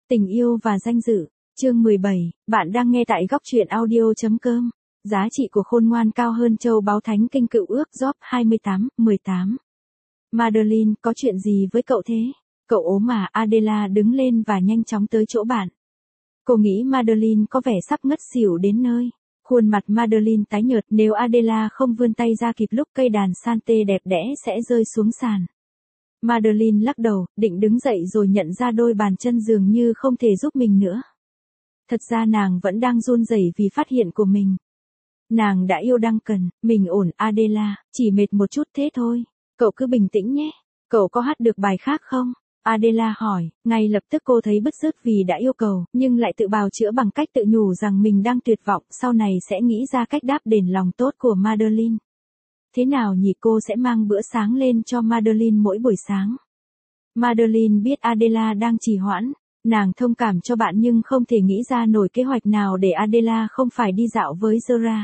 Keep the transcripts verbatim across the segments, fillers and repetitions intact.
Tình yêu và danh dự, chương mười bảy, bạn đang nghe tại góc truyện audio.com. Giá trị của khôn ngoan cao hơn châu báu thánh kinh cựu ước Job hai mươi tám, mười tám. Madeline, có chuyện gì với cậu thế? Cậu ốm à? Adela đứng lên và nhanh chóng tới chỗ bạn. Cô nghĩ Madeline có vẻ sắp ngất xỉu đến nơi. Khuôn mặt Madeline tái nhợt, nếu Adela không vươn tay ra kịp lúc cây đàn Sante đẹp đẽ sẽ rơi xuống sàn. Madeline lắc đầu, định đứng dậy rồi nhận ra đôi bàn chân dường như không thể giúp mình nữa. Thật ra nàng vẫn đang run rẩy vì phát hiện của mình. Nàng đã yêu Duncan, mình ổn Adela, chỉ mệt một chút thế thôi. Cậu cứ bình tĩnh nhé. Cậu có hát được bài khác không? Adela hỏi, ngay lập tức cô thấy bứt rứt vì đã yêu cầu, nhưng lại tự bào chữa bằng cách tự nhủ rằng mình đang tuyệt vọng, sau này sẽ nghĩ ra cách đáp đền lòng tốt của Madeline. Thế nào nhỉ, cô sẽ mang bữa sáng lên cho Madeline mỗi buổi sáng. Madeline biết Adela đang trì hoãn, nàng thông cảm cho bạn nhưng không thể nghĩ ra nổi kế hoạch nào để Adela không phải đi dạo với Zora.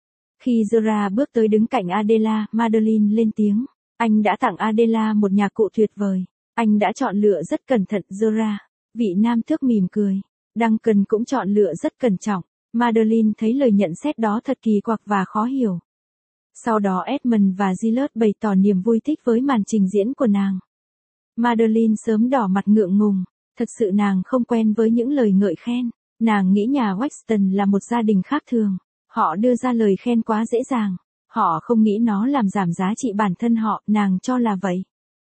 Khi Zora bước tới đứng cạnh Adela, Madeline lên tiếng, anh đã tặng Adela một nhạc cụ tuyệt vời. Anh đã chọn lựa rất cẩn thận Zora. Vị nam tước mỉm cười. Duncan cũng chọn lựa rất cẩn trọng. Madeline thấy lời nhận xét đó thật kỳ quặc và khó hiểu. Sau đó Edmund và Gillard bày tỏ niềm vui thích với màn trình diễn của nàng. Madeline sớm đỏ mặt ngượng ngùng. Thật sự nàng không quen với những lời ngợi khen. Nàng nghĩ nhà Weston là một gia đình khác thường. Họ đưa ra lời khen quá dễ dàng. Họ không nghĩ nó làm giảm giá trị bản thân họ, nàng cho là vậy.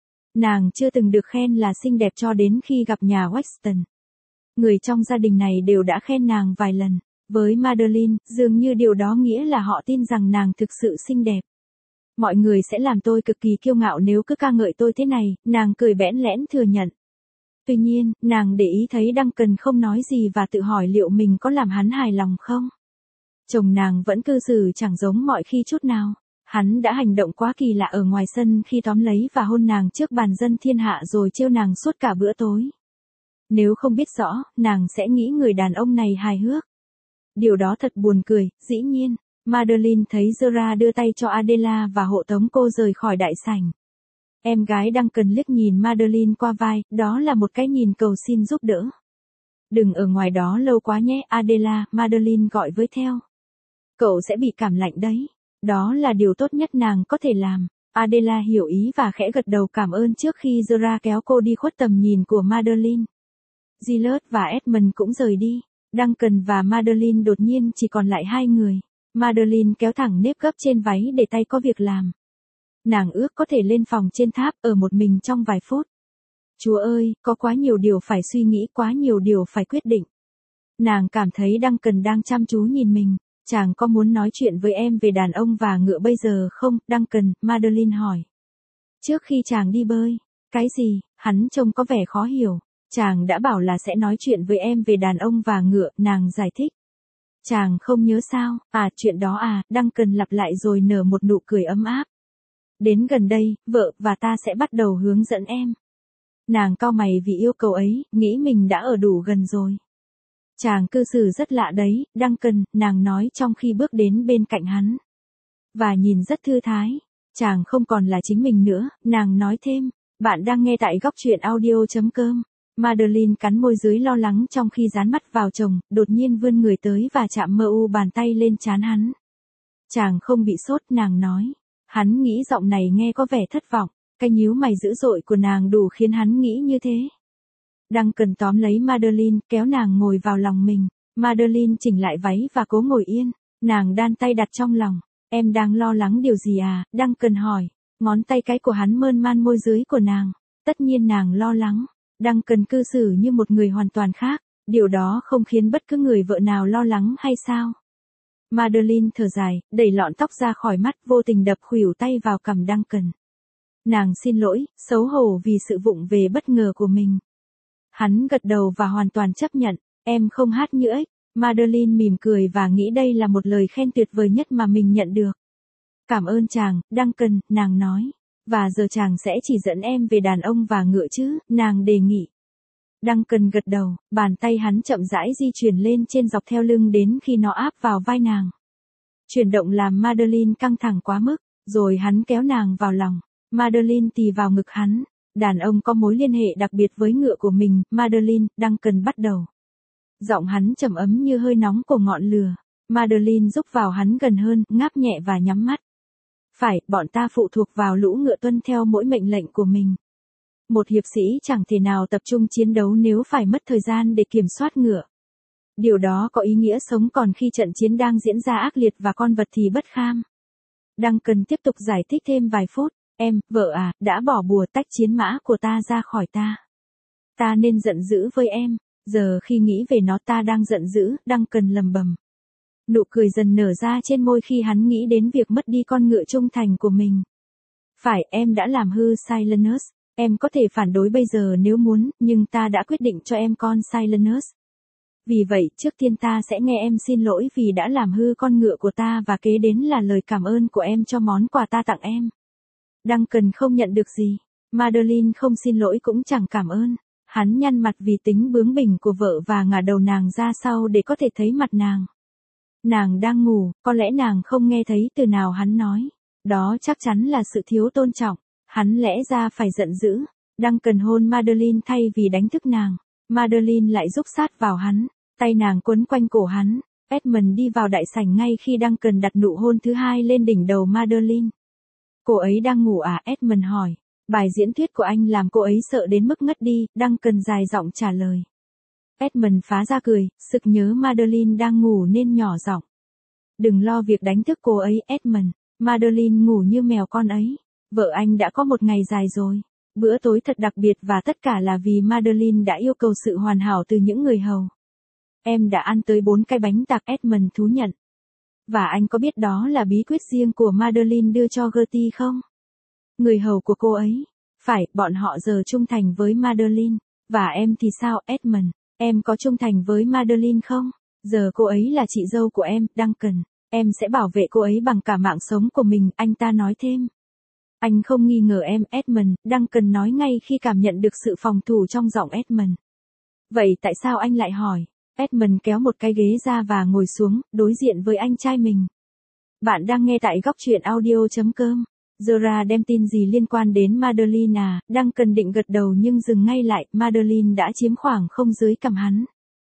Nàng chưa từng được khen là xinh đẹp cho đến khi gặp nhà Weston. Người trong gia đình này đều đã khen nàng vài lần. Với Madeline, dường như điều đó nghĩa là họ tin rằng nàng thực sự xinh đẹp. Mọi người sẽ làm tôi cực kỳ kiêu ngạo nếu cứ ca ngợi tôi thế này, nàng cười bẽn lẽn thừa nhận. Tuy nhiên, nàng để ý thấy Duncan không nói gì và tự hỏi liệu mình có làm hắn hài lòng không. Chồng nàng vẫn cư xử chẳng giống mọi khi chút nào. Hắn đã hành động quá kỳ lạ ở ngoài sân khi tóm lấy và hôn nàng trước bàn dân thiên hạ rồi trêu nàng suốt cả bữa tối. Nếu không biết rõ, nàng sẽ nghĩ người đàn ông này hài hước. Điều đó thật buồn cười, dĩ nhiên. Madeline thấy Zora đưa tay cho Adela và hộ tống cô rời khỏi đại sảnh. Em gái Duncan liếc nhìn Madeline qua vai, đó là một cái nhìn cầu xin giúp đỡ. Đừng ở ngoài đó lâu quá nhé Adela, Madeline gọi với theo. Cậu sẽ bị cảm lạnh đấy. Đó là điều tốt nhất nàng có thể làm. Adela hiểu ý và khẽ gật đầu cảm ơn trước khi Zora kéo cô đi khuất tầm nhìn của Madeline. Gillard và Edmund cũng rời đi. Duncan và Madeline đột nhiên chỉ còn lại hai người. Madeline kéo thẳng nếp gấp trên váy để tay có việc làm. Nàng ước có thể lên phòng trên tháp ở một mình trong vài phút. Chúa ơi, có quá nhiều điều phải suy nghĩ, quá nhiều điều phải quyết định. Nàng cảm thấy Duncan đang chăm chú nhìn mình. Chàng có muốn nói chuyện với em về đàn ông và ngựa bây giờ không, Duncan? Madeline hỏi. Trước khi chàng đi bơi. Cái gì? Hắn trông có vẻ khó hiểu. Chàng đã bảo là sẽ nói chuyện với em về đàn ông và ngựa, nàng giải thích. Chàng không nhớ sao? À, chuyện đó à, Duncan lặp lại rồi nở một nụ cười ấm áp. Đến gần đây, vợ và ta sẽ bắt đầu hướng dẫn em. Nàng cau mày vì yêu cầu ấy, nghĩ mình đã ở đủ gần rồi. Chàng cư xử rất lạ đấy, Duncan, nàng nói trong khi bước đến bên cạnh hắn. Và nhìn rất thư thái. Chàng không còn là chính mình nữa, nàng nói thêm. Bạn đang nghe tại góc truyện audio.com. Madeline cắn môi dưới lo lắng trong khi dán mắt vào chồng, đột nhiên vươn người tới và chạm mơ u bàn tay lên trán hắn. Chàng không bị sốt, nàng nói. Hắn nghĩ giọng này nghe có vẻ thất vọng, cái nhíu mày dữ dội của nàng đủ khiến hắn nghĩ như thế. Duncan tóm lấy Madeline, kéo nàng ngồi vào lòng mình. Madeline chỉnh lại váy và cố ngồi yên. Nàng đan tay đặt trong lòng. Em đang lo lắng điều gì à? Duncan hỏi. Ngón tay cái của hắn mơn man môi dưới của nàng. Tất nhiên nàng lo lắng. Duncan cư xử như một người hoàn toàn khác. Điều đó không khiến bất cứ người vợ nào lo lắng hay sao? Madeline thở dài, đẩy lọn tóc ra khỏi mắt, vô tình đập khuỷu tay vào cằm Duncan. Nàng xin lỗi, xấu hổ vì sự vụng về bất ngờ của mình. Hắn gật đầu và hoàn toàn chấp nhận. Em không hát như ếch. Madeline mỉm cười và nghĩ đây là một lời khen tuyệt vời nhất mà mình nhận được. Cảm ơn chàng, Duncan, nàng nói. Và giờ chàng sẽ chỉ dẫn em về đàn ông và ngựa chứ, nàng đề nghị. Duncan gật đầu, bàn tay hắn chậm rãi di chuyển lên trên dọc theo lưng đến khi nó áp vào vai nàng. Chuyển động làm Madeline căng thẳng quá mức, rồi hắn kéo nàng vào lòng. Madeline tì vào ngực hắn. Đàn ông có mối liên hệ đặc biệt với ngựa của mình, Madeline, Duncan bắt đầu. Giọng hắn trầm ấm như hơi nóng của ngọn lửa. Madeline giúp vào hắn gần hơn, ngáp nhẹ và nhắm mắt. Phải, bọn ta phụ thuộc vào lũ ngựa tuân theo mỗi mệnh lệnh của mình. Một hiệp sĩ chẳng thể nào tập trung chiến đấu nếu phải mất thời gian để kiểm soát ngựa. Điều đó có ý nghĩa sống còn khi trận chiến đang diễn ra ác liệt và con vật thì bất kham. Duncan tiếp tục giải thích thêm vài phút. Em, vợ à, đã bỏ bùa tách chiến mã của ta ra khỏi ta. Ta nên giận dữ với em. Giờ khi nghĩ về nó ta đang giận dữ, Duncan lầm bầm. Nụ cười dần nở ra trên môi khi hắn nghĩ đến việc mất đi con ngựa trung thành của mình. Phải, em đã làm hư Silenus. Em có thể phản đối bây giờ nếu muốn, nhưng ta đã quyết định cho em con Silenus. Vì vậy, trước tiên ta sẽ nghe em xin lỗi vì đã làm hư con ngựa của ta và kế đến là lời cảm ơn của em cho món quà ta tặng em. Duncan không nhận được gì. Madeline không xin lỗi cũng chẳng cảm ơn. Hắn nhăn mặt vì tính bướng bỉnh của vợ và ngả đầu nàng ra sau để có thể thấy mặt nàng. Nàng đang ngủ, có lẽ nàng không nghe thấy từ nào hắn nói. Đó chắc chắn là sự thiếu tôn trọng. Hắn lẽ ra phải giận dữ. Duncan hôn Madeline thay vì đánh thức nàng. Madeline lại rúc sát vào hắn. Tay nàng quấn quanh cổ hắn. Edmund đi vào đại sảnh ngay khi Duncan đặt nụ hôn thứ hai lên đỉnh đầu Madeline. Cô ấy đang ngủ à? Edmund hỏi. Bài diễn thuyết của anh làm cô ấy sợ đến mức ngất đi, Duncan dài giọng trả lời. Edmund phá ra cười, sực nhớ Madeline đang ngủ nên nhỏ giọng. Đừng lo việc đánh thức cô ấy, Edmund. Madeline ngủ như mèo con ấy. Vợ anh đã có một ngày dài rồi. Bữa tối thật đặc biệt và tất cả là vì Madeline đã yêu cầu sự hoàn hảo từ những người hầu. Em đã ăn tới bốn cái bánh tạc, Edmund thú nhận. Và anh có biết đó là bí quyết riêng của Madeline đưa cho Gertie không? Người hầu của cô ấy. Phải, bọn họ giờ trung thành với Madeline. Và em thì sao, Edmund? Em có trung thành với Madeline không? Giờ cô ấy là chị dâu của em, Duncan. Em sẽ bảo vệ cô ấy bằng cả mạng sống của mình, anh ta nói thêm. Anh không nghi ngờ em, Edmund, Duncan nói ngay khi cảm nhận được sự phòng thủ trong giọng Edmund. Vậy tại sao anh lại hỏi? Edmund kéo một cái ghế ra và ngồi xuống, đối diện với anh trai mình. Bạn đang nghe tại góc truyện audio.com. Zora đem tin gì liên quan đến Madeline à? Duncan định gật đầu nhưng dừng ngay lại, Madeline đã chiếm khoảng không dưới cằm hắn.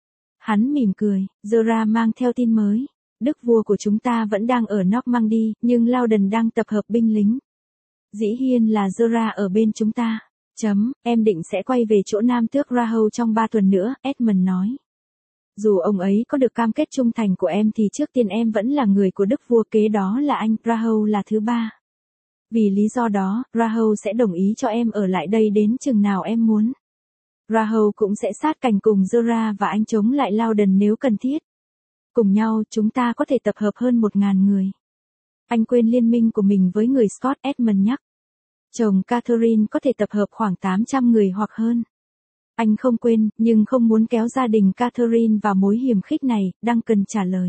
Hắn mỉm cười, Zora mang theo tin mới. Đức vua của chúng ta vẫn đang ở Normandy, nhưng Loudon đang tập hợp binh lính. Dĩ nhiên là Zora ở bên chúng ta. Chấm, em định sẽ quay về chỗ Nam Tước Rahou trong ba tuần nữa, Edmund nói. Dù ông ấy có được cam kết trung thành của em thì trước tiên em vẫn là người của đức vua, kế đó là anh, Rahou là thứ ba. Vì lý do đó, Rahou sẽ đồng ý cho em ở lại đây đến chừng nào em muốn. Rahou cũng sẽ sát cánh cùng Zora và anh chống lại Loudon nếu cần thiết. Cùng nhau, chúng ta có thể tập hợp hơn một ngàn người. Anh quên liên minh của mình với người Scott, Edmund nhắc. Chồng Catherine có thể tập hợp khoảng tám trăm người hoặc hơn. Anh không quên, nhưng không muốn kéo gia đình Catherine vào mối hiềm khích này, Duncan trả lời.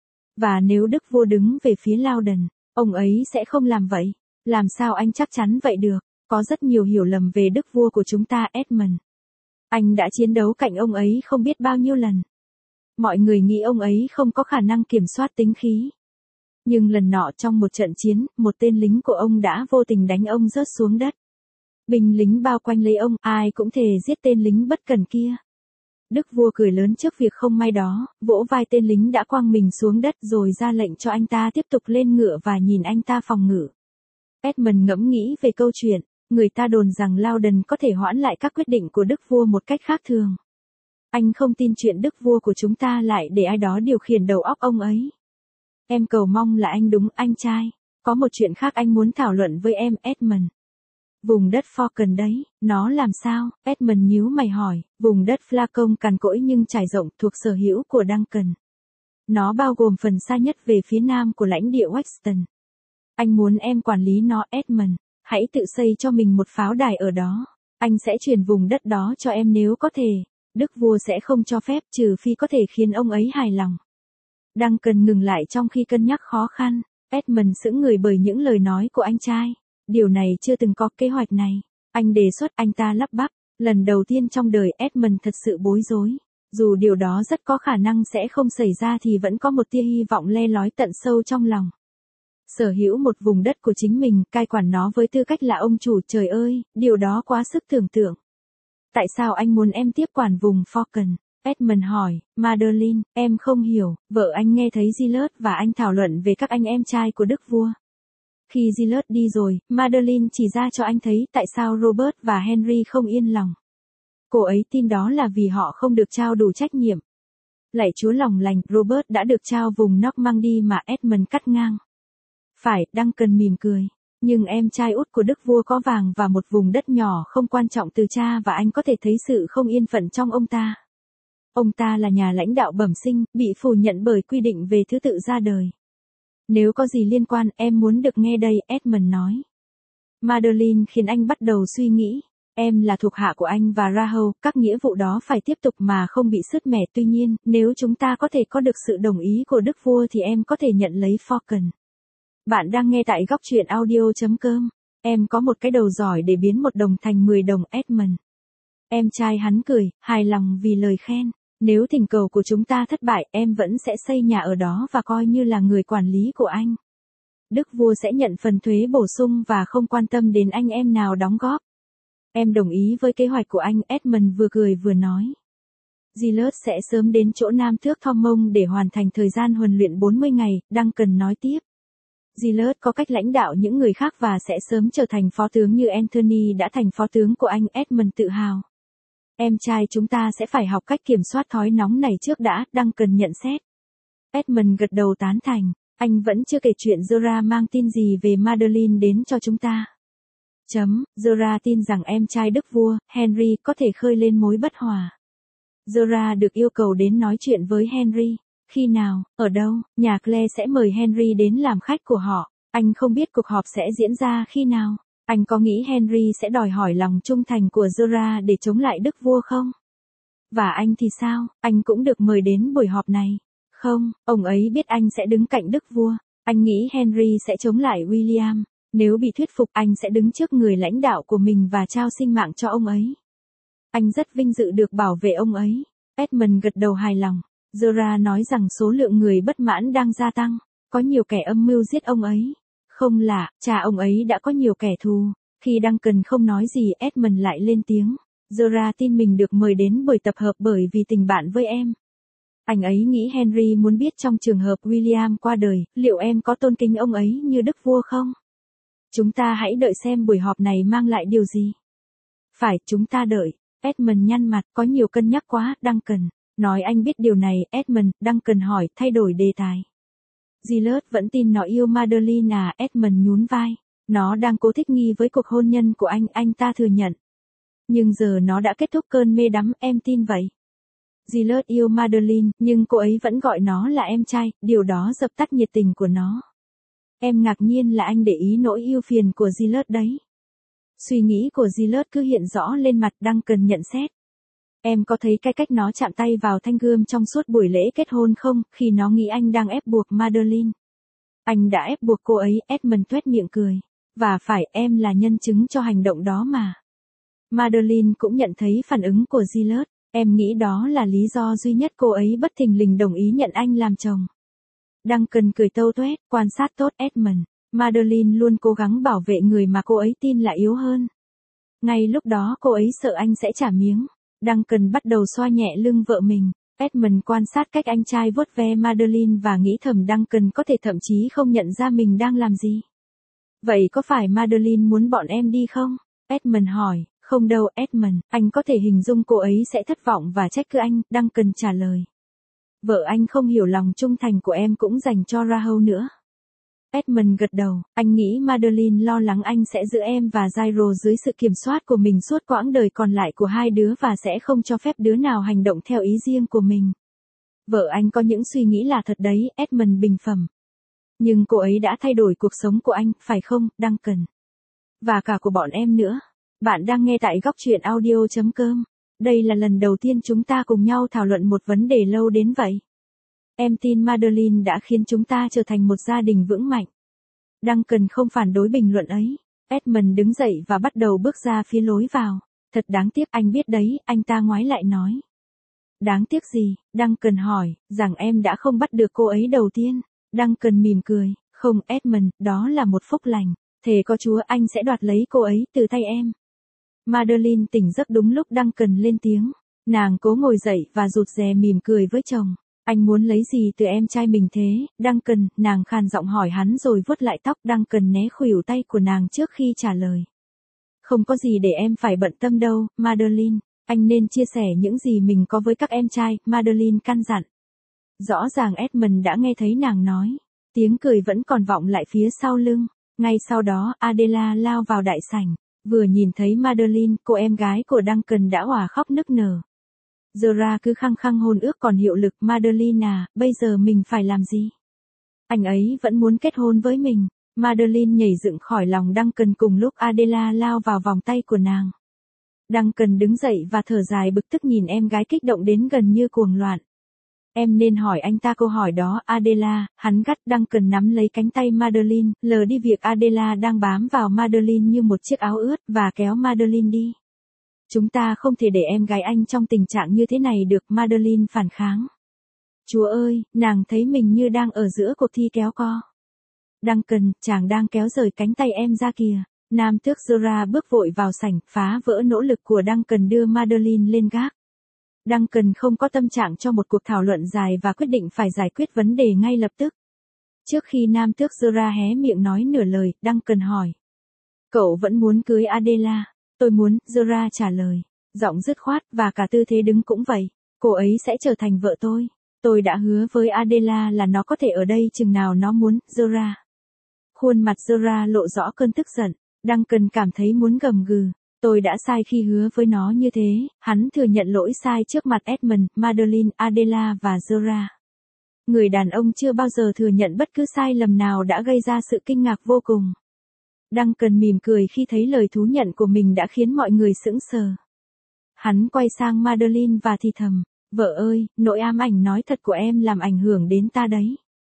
Và nếu đức vua đứng về phía Loudon, ông ấy sẽ không làm vậy. Làm sao anh chắc chắn vậy được? Có rất nhiều hiểu lầm về đức vua của chúng ta, Edmund. Anh đã chiến đấu cạnh ông ấy không biết bao nhiêu lần. Mọi người nghĩ ông ấy không có khả năng kiểm soát tính khí. Nhưng lần nọ trong một trận chiến, một tên lính của ông đã vô tình đánh ông rớt xuống đất. Binh lính bao quanh lấy ông, ai cũng thề giết tên lính bất cẩn kia. Đức vua cười lớn trước việc không may đó, vỗ vai tên lính đã quăng mình xuống đất rồi ra lệnh cho anh ta tiếp tục lên ngựa và nhìn anh ta phòng ngự. Edmund ngẫm nghĩ về câu chuyện, người ta đồn rằng Loudon có thể hoãn lại các quyết định của đức vua một cách khác thường. Anh không tin chuyện đức vua của chúng ta lại để ai đó điều khiển đầu óc ông ấy. Em cầu mong là anh đúng, anh trai. Có một chuyện khác anh muốn thảo luận với em, Edmund. Vùng đất Falcon đấy, nó làm sao? Edmund nhíu mày hỏi. Vùng đất Flacon cằn cỗi nhưng trải rộng thuộc sở hữu của Duncan. Nó bao gồm phần xa nhất về phía nam của lãnh địa Weston. Anh muốn em quản lý nó, Edmund. Hãy tự xây cho mình một pháo đài ở đó. Anh sẽ chuyển vùng đất đó cho em nếu có thể. Đức vua sẽ không cho phép trừ phi có thể khiến ông ấy hài lòng. Duncan ngừng lại trong khi cân nhắc khó khăn. Edmund sững người bởi những lời nói của anh trai. Điều này chưa từng có kế hoạch này. Anh đề xuất, anh ta lắp bắp. Lần đầu tiên trong đời Edmund thật sự bối rối. Dù điều đó rất có khả năng sẽ không xảy ra thì vẫn có một tia hy vọng le lói tận sâu trong lòng. Sở hữu một vùng đất của chính mình, cai quản nó với tư cách là ông chủ, trời ơi, điều đó quá sức tưởng tượng. Tại sao anh muốn em tiếp quản vùng Falcon? Edmund hỏi. Madeline, em không hiểu. Vợ anh nghe thấy Gillard và anh thảo luận về các anh em trai của đức vua. Khi Gillard đi rồi, Madeline chỉ ra cho anh thấy tại sao Robert và Henry không yên lòng. Cô ấy tin đó là vì họ không được trao đủ trách nhiệm. Lạy Chúa lòng lành, Robert đã được trao vùng Normandy mà Edmund cắt ngang. Phải, Duncan mỉm cười. Nhưng em trai út của đức vua có vàng và một vùng đất nhỏ không quan trọng từ cha và anh có thể thấy sự không yên phận trong ông ta. Ông ta là nhà lãnh đạo bẩm sinh, bị phủ nhận bởi quy định về thứ tự ra đời. Nếu có gì liên quan, em muốn được nghe đây, Edmund nói. Madeline khiến anh bắt đầu suy nghĩ. Em là thuộc hạ của anh và Rahel, các nghĩa vụ đó phải tiếp tục mà không bị sứt mẻ. Tuy nhiên, nếu chúng ta có thể có được sự đồng ý của đức vua thì em có thể nhận lấy Falcon. Bạn đang nghe tại góc truyện audio chấm com. Em có một cái đầu giỏi để biến một đồng thành mười đồng, Edmund. Em trai hắn cười, hài lòng vì lời khen. Nếu thỉnh cầu của chúng ta thất bại, em vẫn sẽ xây nhà ở đó và coi như là người quản lý của anh. Đức vua sẽ nhận phần thuế bổ sung và không quan tâm đến anh em nào đóng góp. Em đồng ý với kế hoạch của anh, Edmund vừa cười vừa nói. Gillard sẽ sớm đến chỗ Nam Thước Thomond để hoàn thành thời gian huấn luyện bốn mươi ngày, Duncan nói tiếp. Gillard có cách lãnh đạo những người khác và sẽ sớm trở thành phó tướng như Anthony đã thành phó tướng của anh, Edmund tự hào. Em trai chúng ta sẽ phải học cách kiểm soát thói nóng này trước đã, Duncan nhận xét. Edmund gật đầu tán thành, anh vẫn chưa kể chuyện Zora mang tin gì về Madeline đến cho chúng ta. Chấm, Zora tin rằng em trai đức vua, Henry, có thể khơi lên mối bất hòa. Zora được yêu cầu đến nói chuyện với Henry. Khi nào, ở đâu, nhà Claire sẽ mời Henry đến làm khách của họ. Anh không biết cuộc họp sẽ diễn ra khi nào. Anh có nghĩ Henry sẽ đòi hỏi lòng trung thành của Zora để chống lại đức vua không? Và anh thì sao, anh cũng được mời đến buổi họp này. Không, ông ấy biết anh sẽ đứng cạnh đức vua. Anh nghĩ Henry sẽ chống lại William. Nếu bị thuyết phục, anh sẽ đứng trước người lãnh đạo của mình và trao sinh mạng cho ông ấy. Anh rất vinh dự được bảo vệ ông ấy. Edmund gật đầu hài lòng. Zora nói rằng số lượng người bất mãn đang gia tăng. Có nhiều kẻ âm mưu giết ông ấy. Không lạ, cha ông ấy đã có nhiều kẻ thù. Khi Duncan không nói gì, Edmund lại lên tiếng. Zora tin mình được mời đến buổi tập hợp bởi vì tình bạn với em. Anh ấy nghĩ Henry muốn biết trong trường hợp William qua đời, liệu em có tôn kính ông ấy như đức vua không? Chúng ta hãy đợi xem buổi họp này mang lại điều gì. Phải, chúng ta đợi. Edmund nhăn mặt, có nhiều cân nhắc quá, Duncan. Nói anh biết điều này, Edmund, Duncan hỏi, thay đổi đề tài. Gillard vẫn tin nó yêu Madeline à, Edmund nhún vai. Nó đang cố thích nghi với cuộc hôn nhân của anh, anh ta thừa nhận. Nhưng giờ nó đã kết thúc cơn mê đắm, em tin vậy. Gillard yêu Madeline, nhưng cô ấy vẫn gọi nó là em trai, điều đó dập tắt nhiệt tình của nó. Em ngạc nhiên là anh để ý nỗi yêu phiền của Gillard đấy. Suy nghĩ của Gillard cứ hiện rõ lên mặt, Duncan nhận xét. Em có thấy cái cách nó chạm tay vào thanh gươm trong suốt buổi lễ kết hôn không, khi nó nghĩ anh đang ép buộc Madeline? Anh đã ép buộc cô ấy, Edmund tuét miệng cười. Và phải, em là nhân chứng cho hành động đó mà. Madeline cũng nhận thấy phản ứng của Gillard. Em nghĩ đó là lý do duy nhất cô ấy bất thình lình đồng ý nhận anh làm chồng. Duncan cười tâu tuét, quan sát tốt Edmund. Madeline luôn cố gắng bảo vệ người mà cô ấy tin là yếu hơn. Ngay lúc đó cô ấy sợ anh sẽ trả miếng. Duncan bắt đầu xoa nhẹ lưng vợ mình. Edmund quan sát cách anh trai vuốt ve Madeline và nghĩ thầm Duncan có thể thậm chí không nhận ra mình đang làm gì. Vậy có phải Madeline muốn bọn em đi không? Edmund hỏi. Không đâu, Edmund, anh có thể hình dung cô ấy sẽ thất vọng và trách cứ anh, Duncan trả lời. Vợ anh không hiểu lòng trung thành của em cũng dành cho Rahel nữa. Edmund gật đầu, anh nghĩ Madeline lo lắng anh sẽ giữ em và Jairo dưới sự kiểm soát của mình suốt quãng đời còn lại của hai đứa và sẽ không cho phép đứa nào hành động theo ý riêng của mình. Vợ anh có những suy nghĩ là thật đấy, Edmund bình phẩm. Nhưng cô ấy đã thay đổi cuộc sống của anh, phải không, Duncan? Và cả của bọn em nữa. Bạn đang nghe tại góc truyện audio chấm com. Đây là lần đầu tiên chúng ta cùng nhau thảo luận một vấn đề lâu đến vậy. Em tin Madeline đã khiến chúng ta trở thành một gia đình vững mạnh. Duncan không phản đối bình luận ấy. Edmund đứng dậy và bắt đầu bước ra phía lối vào. Thật đáng tiếc, anh biết đấy, anh ta ngoái lại nói. Đáng tiếc gì? Duncan hỏi, rằng em đã không bắt được cô ấy đầu tiên. Duncan mỉm cười, Không Edmund, đó là một phúc lành. Thề có Chúa anh sẽ đoạt lấy cô ấy từ tay em. Madeline tỉnh giấc đúng lúc Duncan lên tiếng. Nàng cố ngồi dậy và rụt rè mỉm cười với chồng. Anh muốn lấy gì từ em trai mình thế, Duncan, nàng khàn giọng hỏi hắn rồi vuốt lại tóc. Duncan né khuỷu tay của nàng trước khi trả lời. Không có gì để em phải bận tâm đâu, Madeline. Anh nên chia sẻ những gì mình có với các em trai, Madeline căn dặn. Rõ ràng Edmund đã nghe thấy nàng nói. Tiếng cười vẫn còn vọng lại phía sau lưng. Ngay sau đó, Adela lao vào đại sảnh. Vừa nhìn thấy Madeline, cô em gái của Duncan đã òa khóc nức nở. Zora cứ khăng khăng hôn ước còn hiệu lực. Madeline à, bây giờ mình phải làm gì? Anh ấy vẫn muốn kết hôn với mình. Madeline nhảy dựng khỏi lòng Duncan cùng lúc Adela lao vào vòng tay của nàng. Duncan đứng dậy và thở dài bực tức nhìn em gái kích động đến gần như cuồng loạn. Em nên hỏi anh ta câu hỏi đó, Adela, hắn gắt. Duncan nắm lấy cánh tay Madeline, lờ đi việc Adela đang bám vào Madeline như một chiếc áo ướt, và kéo Madeline đi. Chúng ta không thể để em gái anh trong tình trạng như thế này được, Madeline phản kháng. Chúa ơi, nàng thấy mình như đang ở giữa cuộc thi kéo co. Duncan, chàng đang kéo rời cánh tay em ra kìa. Nam tước Zora bước vội vào sảnh, phá vỡ nỗ lực của Duncan đưa Madeline lên gác. Duncan không có tâm trạng cho một cuộc thảo luận dài và quyết định phải giải quyết vấn đề ngay lập tức. Trước khi nam tước Zora hé miệng nói nửa lời, Duncan hỏi. Cậu vẫn muốn cưới Adela? Tôi muốn, Zora trả lời. Giọng dứt khoát và cả tư thế đứng cũng vậy. Cô ấy sẽ trở thành vợ tôi. Tôi đã hứa với Adela là nó có thể ở đây chừng nào nó muốn, Zora. Khuôn mặt Zora lộ rõ cơn tức giận. Duncan cảm thấy muốn gầm gừ. Tôi đã sai khi hứa với nó như thế, hắn thừa nhận lỗi sai trước mặt Edmund, Madeline, Adela và Zora. Người đàn ông chưa bao giờ thừa nhận bất cứ sai lầm nào đã gây ra sự kinh ngạc vô cùng. Duncan mỉm cười khi thấy lời thú nhận của mình đã khiến mọi người sững sờ. Hắn quay sang Madeline và thì thầm, vợ ơi, nỗi ám ảnh nói thật của em làm ảnh hưởng đến ta đấy.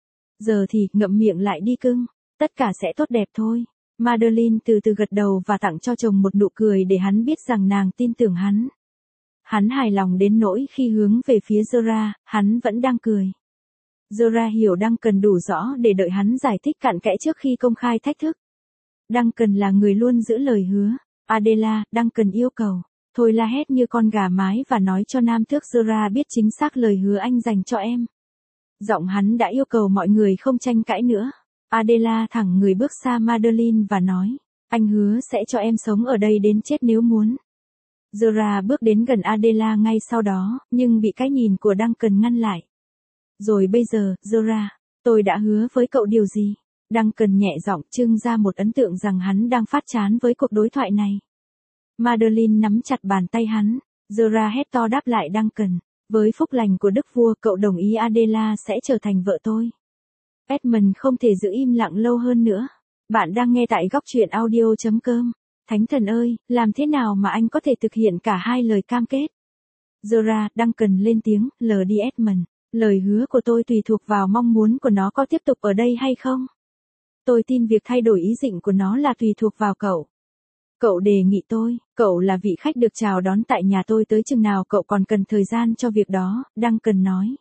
Giờ thì, ngậm miệng lại đi cưng, tất cả sẽ tốt đẹp thôi. Madeline từ từ gật đầu và tặng cho chồng một nụ cười để hắn biết rằng nàng tin tưởng hắn. Hắn hài lòng đến nỗi khi hướng về phía Zora, hắn vẫn đang cười. Zora hiểu Duncan đủ rõ để đợi hắn giải thích cặn kẽ trước khi công khai thách thức. Duncan là người luôn giữ lời hứa. Adela, Duncan yêu cầu. Thôi la hét như con gà mái và nói cho nam tước Zora biết chính xác lời hứa anh dành cho em. Giọng hắn đã yêu cầu mọi người không tranh cãi nữa. Adela thẳng người bước xa Madeline và nói, anh hứa sẽ cho em sống ở đây đến chết nếu muốn. Zora bước đến gần Adela ngay sau đó, nhưng bị cái nhìn của Duncan ngăn lại. Rồi bây giờ, Zora, tôi đã hứa với cậu điều gì? Duncan nhẹ giọng trưng ra một ấn tượng rằng hắn đang phát chán với cuộc đối thoại này. Madeline nắm chặt bàn tay hắn. Zora hét to đáp lại Duncan, với phúc lành của đức vua cậu đồng ý Adela sẽ trở thành vợ tôi. Edmund không thể giữ im lặng lâu hơn nữa. Bạn đang nghe tại góc truyện audio chấm com. Thánh thần ơi, làm thế nào mà anh có thể thực hiện cả hai lời cam kết? Zora, Duncan lên tiếng, lờ đi Edmund. Lời hứa của tôi tùy thuộc vào mong muốn của nó có tiếp tục ở đây hay không. Tôi tin việc thay đổi ý định của nó là tùy thuộc vào cậu. Cậu đề nghị tôi, cậu là vị khách được chào đón tại nhà tôi tới chừng nào cậu còn cần thời gian cho việc đó, Duncan nói.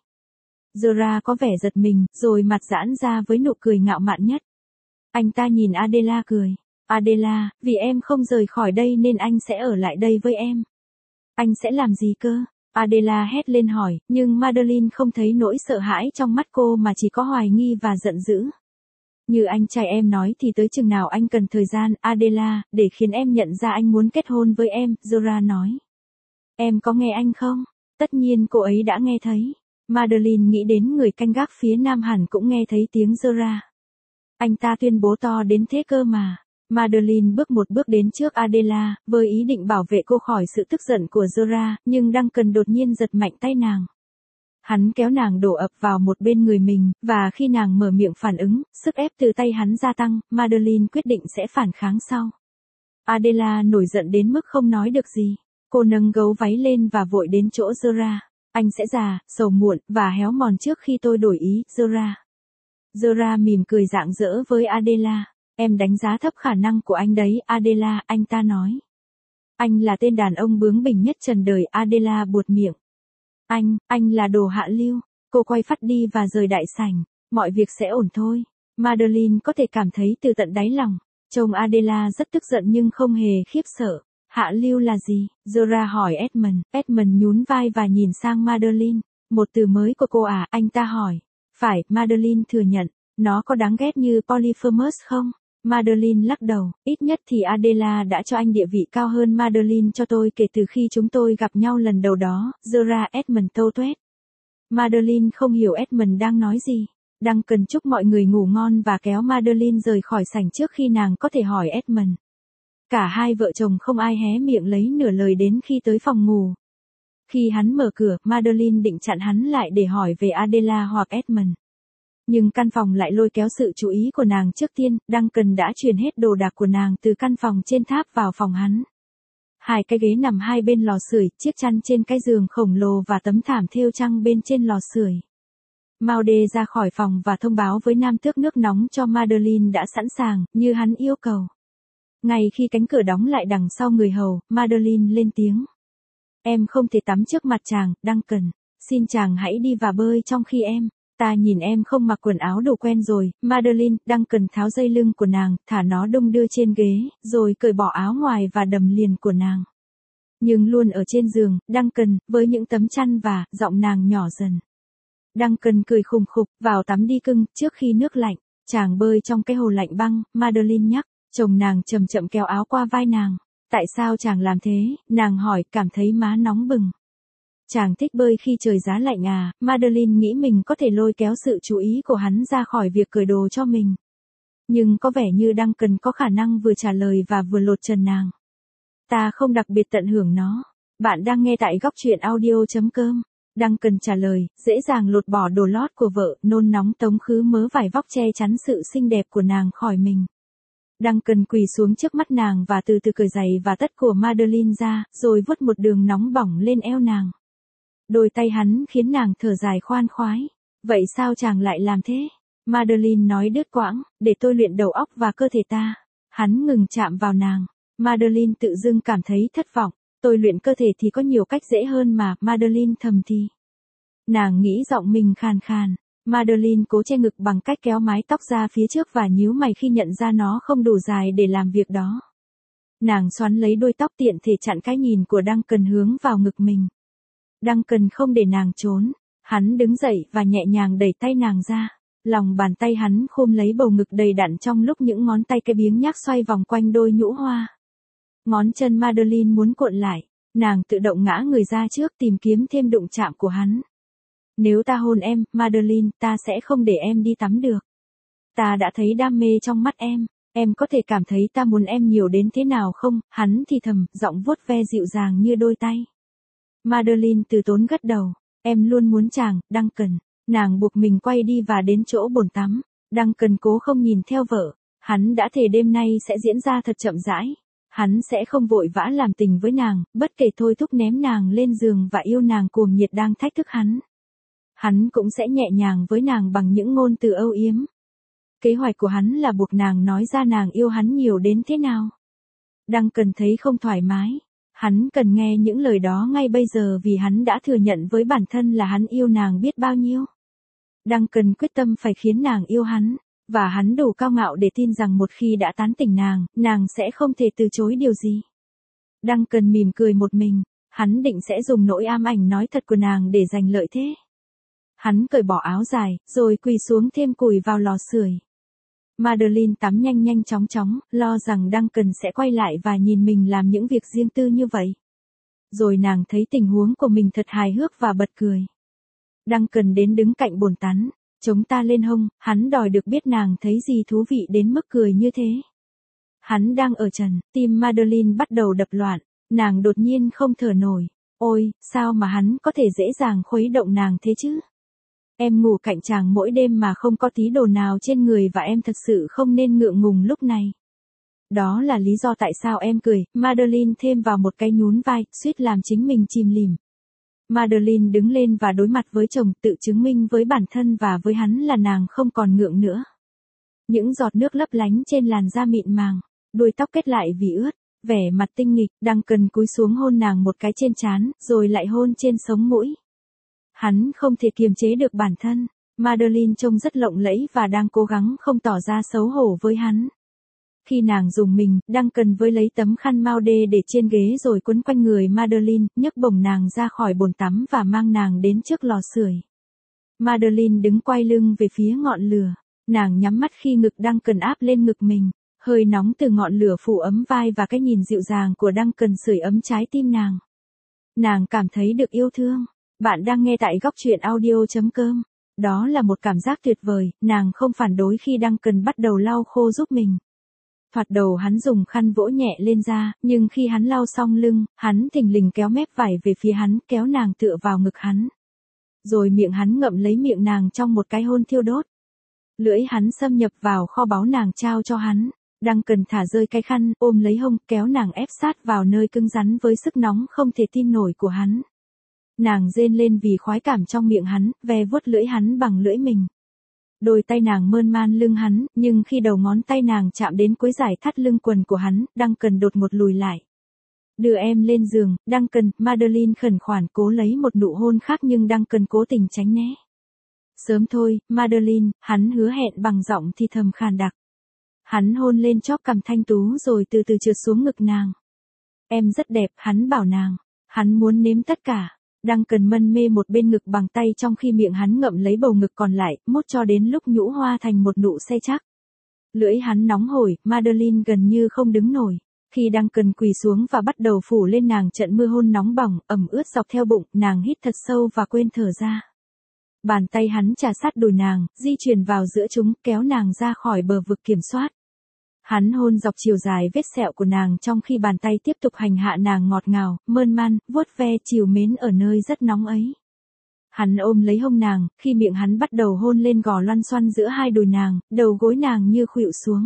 Zora có vẻ giật mình, rồi mặt giãn ra với nụ cười ngạo mạn nhất. Anh ta nhìn Adela cười. Adela, vì em không rời khỏi đây nên anh sẽ ở lại đây với em. Anh sẽ làm gì cơ? Adela hét lên hỏi, nhưng Madeline không thấy nỗi sợ hãi trong mắt cô mà chỉ có hoài nghi và giận dữ. Như anh trai em nói thì tới chừng nào anh cần thời gian, Adela, để khiến em nhận ra anh muốn kết hôn với em, Zora nói. Em có nghe anh không? Tất nhiên cô ấy đã nghe thấy. Madeline nghĩ đến người canh gác phía nam hẳn cũng nghe thấy tiếng Zora. Anh ta tuyên bố to đến thế cơ mà. Madeline bước một bước đến trước Adela, với ý định bảo vệ cô khỏi sự tức giận của Zora, nhưng Duncan đột nhiên giật mạnh tay nàng. Hắn kéo nàng đổ ập vào một bên người mình, và khi nàng mở miệng phản ứng, sức ép từ tay hắn gia tăng, Madeline quyết định sẽ phản kháng sau. Adela nổi giận đến mức không nói được gì. Cô nâng gấu váy lên và vội đến chỗ Zora. Anh sẽ già, sầu muộn, và héo mòn trước khi tôi đổi ý, Zora. Zora mỉm cười rạng rỡ với Adela. Em đánh giá thấp khả năng của anh đấy, Adela, anh ta nói. Anh là tên đàn ông bướng bỉnh nhất trần đời, Adela buột miệng. Anh, anh là đồ hạ lưu. Cô quay phát đi và rời đại sảnh. Mọi việc sẽ ổn thôi. Madeline có thể cảm thấy từ tận đáy lòng. Chồng Adela rất tức giận nhưng không hề khiếp sợ. Hạ lưu là gì? Zora hỏi Edmund. Edmund nhún vai và nhìn sang Madeline. Một từ mới của cô à? Anh ta hỏi. Phải, Madeline thừa nhận. Nó có đáng ghét như Polyphemus không? Madeline lắc đầu. Ít nhất thì Adela đã cho anh địa vị cao hơn Madeline cho tôi kể từ khi chúng tôi gặp nhau lần đầu đó. Zora Edmund tâu tuét. Madeline không hiểu Edmund đang nói gì. Duncan chúc mọi người ngủ ngon và kéo Madeline rời khỏi sảnh trước khi nàng có thể hỏi Edmund. Cả hai vợ chồng không ai hé miệng lấy nửa lời đến khi tới phòng ngủ. Khi hắn mở cửa, Madeline định chặn hắn lại để hỏi về Adela hoặc Edmund. Nhưng căn phòng lại lôi kéo sự chú ý của nàng trước tiên. Duncan đã chuyển hết đồ đạc của nàng từ căn phòng trên tháp vào phòng hắn. Hai cái ghế nằm hai bên lò sưởi, chiếc chăn trên cái giường khổng lồ và tấm thảm thêu trăng bên trên lò sưởi. Maude ra khỏi phòng và thông báo với nam tước nước nóng cho Madeline đã sẵn sàng, như hắn yêu cầu. Ngay khi cánh cửa đóng lại đằng sau người hầu, Madeline lên tiếng. Em không thể tắm trước mặt chàng, Duncan. Xin chàng hãy đi và bơi trong khi em. Ta nhìn em không mặc quần áo đủ quen rồi. Madeline. Duncan tháo dây lưng của nàng, thả nó đung đưa trên ghế, rồi cởi bỏ áo ngoài và đầm liền của nàng. Nhưng luôn ở trên giường, Duncan, với những tấm chăn và, giọng nàng nhỏ dần. Duncan cười khùng khục, vào tắm đi cưng, trước khi nước lạnh. Chàng bơi trong cái hồ lạnh băng, Madeline nhắc. Chồng nàng chậm chậm kéo áo qua vai nàng. Tại sao chàng làm thế? Nàng hỏi, cảm thấy má nóng bừng. Chàng thích bơi khi trời giá lạnh à? Madeline nghĩ mình có thể lôi kéo sự chú ý của hắn ra khỏi việc cởi đồ cho mình. Nhưng có vẻ như Duncan có khả năng vừa trả lời và vừa lột trần nàng. Ta không đặc biệt tận hưởng nó. Bạn đang nghe tại góc truyện audio chấm com. Duncan trả lời, dễ dàng lột bỏ đồ lót của vợ, nôn nóng tống khứ mớ vải vóc che chắn sự xinh đẹp của nàng khỏi mình. Duncan quỳ xuống trước mắt nàng và từ từ cởi giày và tất của Madeline ra, rồi vuốt một đường nóng bỏng lên eo nàng. Đôi tay hắn khiến nàng thở dài khoan khoái. Vậy sao chàng lại làm thế? Madeline nói đứt quãng, để tôi luyện đầu óc và cơ thể ta. Hắn ngừng chạm vào nàng. Madeline tự dưng cảm thấy thất vọng. Tôi luyện cơ thể thì có nhiều cách dễ hơn mà, Madeline thầm thì. Nàng nghĩ giọng mình khàn khàn. Madeline cố che ngực bằng cách kéo mái tóc ra phía trước và nhíu mày khi nhận ra nó không đủ dài để làm việc đó. Nàng xoắn lấy đuôi tóc tiện thể chặn cái nhìn của Duncan hướng vào ngực mình. Duncan không để nàng trốn. Hắn đứng dậy và nhẹ nhàng đẩy tay nàng ra. Lòng bàn tay hắn khôm lấy bầu ngực đầy đặn trong lúc những ngón tay cái biếng nhác xoay vòng quanh đôi nhũ hoa. Ngón chân Madeline muốn cuộn lại. Nàng tự động ngã người ra trước tìm kiếm thêm đụng chạm của hắn. Nếu ta hôn em, Madeline, ta sẽ không để em đi tắm được. Ta đã thấy đam mê trong mắt em. Em có thể cảm thấy ta muốn em nhiều đến thế nào không? Hắn thì thầm, giọng vuốt ve dịu dàng như đôi tay. Madeline từ tốn gật đầu. Em luôn muốn chàng, Duncan. Nàng buộc mình quay đi và đến chỗ bồn tắm. Duncan cố không nhìn theo vợ. Hắn đã thề đêm nay sẽ diễn ra thật chậm rãi. Hắn sẽ không vội vã làm tình với nàng, bất kể thôi thúc ném nàng lên giường và yêu nàng cuồng nhiệt đang thách thức hắn. Hắn cũng sẽ nhẹ nhàng với nàng bằng những ngôn từ âu yếm. Kế hoạch của hắn là buộc nàng nói ra nàng yêu hắn nhiều đến thế nào. Duncan thấy không thoải mái. Hắn cần nghe những lời đó ngay bây giờ vì hắn đã thừa nhận với bản thân là hắn yêu nàng biết bao nhiêu. Duncan quyết tâm phải khiến nàng yêu hắn, và hắn đủ cao ngạo để tin rằng một khi đã tán tỉnh nàng, nàng sẽ không thể từ chối điều gì. Duncan mỉm cười một mình, hắn định sẽ dùng nỗi ám ảnh nói thật của nàng để giành lợi thế. Hắn cởi bỏ áo dài, rồi quỳ xuống thêm củi vào lò sưởi. Madeline tắm nhanh nhanh chóng chóng, lo rằng Duncan sẽ quay lại và nhìn mình làm những việc riêng tư như vậy. Rồi nàng thấy tình huống của mình thật hài hước và bật cười. Duncan đến đứng cạnh bồn tắm, chống ta lên hông, hắn đòi được biết nàng thấy gì thú vị đến mức cười như thế. Hắn đang ở trần, tim Madeline bắt đầu đập loạn, nàng đột nhiên không thở nổi. Ôi, sao mà hắn có thể dễ dàng khuấy động nàng thế chứ? Em ngủ cạnh chàng mỗi đêm mà không có tí đồ nào trên người và em thật sự không nên ngượng ngùng lúc này. Đó là lý do tại sao em cười, Madeline thêm vào một cái nhún vai, suýt làm chính mình chìm lìm. Madeline đứng lên và đối mặt với chồng, tự chứng minh với bản thân và với hắn là nàng không còn ngượng nữa. Những giọt nước lấp lánh trên làn da mịn màng, đuôi tóc kết lại vì ướt, vẻ mặt tinh nghịch, Duncan cúi xuống hôn nàng một cái trên trán, rồi lại hôn trên sống mũi. Hắn không thể kiềm chế được bản thân. Madeline trông rất lộng lẫy và đang cố gắng không tỏ ra xấu hổ với hắn. Khi nàng dùng mình, Duncan với lấy tấm khăn mau đê để trên ghế rồi quấn quanh người Madeline, nhấc bổng nàng ra khỏi bồn tắm và mang nàng đến trước lò sưởi. Madeline đứng quay lưng về phía ngọn lửa. Nàng nhắm mắt khi ngực Duncan áp lên ngực mình. Hơi nóng từ ngọn lửa phủ ấm vai và cái nhìn dịu dàng của Duncan sưởi ấm trái tim nàng. Nàng cảm thấy được yêu thương. Bạn đang nghe tại góc truyện audio chấm com. Đó là một cảm giác tuyệt vời, nàng không phản đối khi Duncan bắt đầu lau khô giúp mình. Thoạt đầu hắn dùng khăn vỗ nhẹ lên da, nhưng khi hắn lau xong lưng, hắn thình lình kéo mép vải về phía hắn, kéo nàng tựa vào ngực hắn. Rồi miệng hắn ngậm lấy miệng nàng trong một cái hôn thiêu đốt. Lưỡi hắn xâm nhập vào kho báu nàng trao cho hắn. Duncan thả rơi cái khăn, ôm lấy hông, kéo nàng ép sát vào nơi cứng rắn với sức nóng không thể tin nổi của hắn. Nàng rên lên vì khoái cảm trong miệng hắn, ve vuốt lưỡi hắn bằng lưỡi mình. Đôi tay nàng mơn man lưng hắn, nhưng khi đầu ngón tay nàng chạm đến cuối dải thắt lưng quần của hắn, Duncan đột ngột lùi lại. Đưa em lên giường, Duncan, Madeline khẩn khoản cố lấy một nụ hôn khác nhưng Duncan cố tình tránh né. Sớm thôi, Madeline, hắn hứa hẹn bằng giọng thì thầm khàn đặc. Hắn hôn lên chóp cằm thanh tú rồi từ từ trượt xuống ngực nàng. Em rất đẹp, hắn bảo nàng. Hắn muốn nếm tất cả. Duncan mân mê một bên ngực bằng tay trong khi miệng hắn ngậm lấy bầu ngực còn lại, mút cho đến lúc nhũ hoa thành một nụ xe chắc. Lưỡi hắn nóng hổi, Madeline gần như không đứng nổi. Khi Duncan quỳ xuống và bắt đầu phủ lên nàng trận mưa hôn nóng bỏng, ẩm ướt dọc theo bụng, nàng hít thật sâu và quên thở ra. Bàn tay hắn chà sát đùi nàng, di chuyển vào giữa chúng, kéo nàng ra khỏi bờ vực kiểm soát. Hắn hôn dọc chiều dài vết sẹo của nàng trong khi bàn tay tiếp tục hành hạ nàng ngọt ngào, mơn man, vuốt ve trìu mến ở nơi rất nóng ấy. Hắn ôm lấy hông nàng, khi miệng hắn bắt đầu hôn lên gò loăn xoăn giữa hai đùi nàng, đầu gối nàng như khuỵu xuống.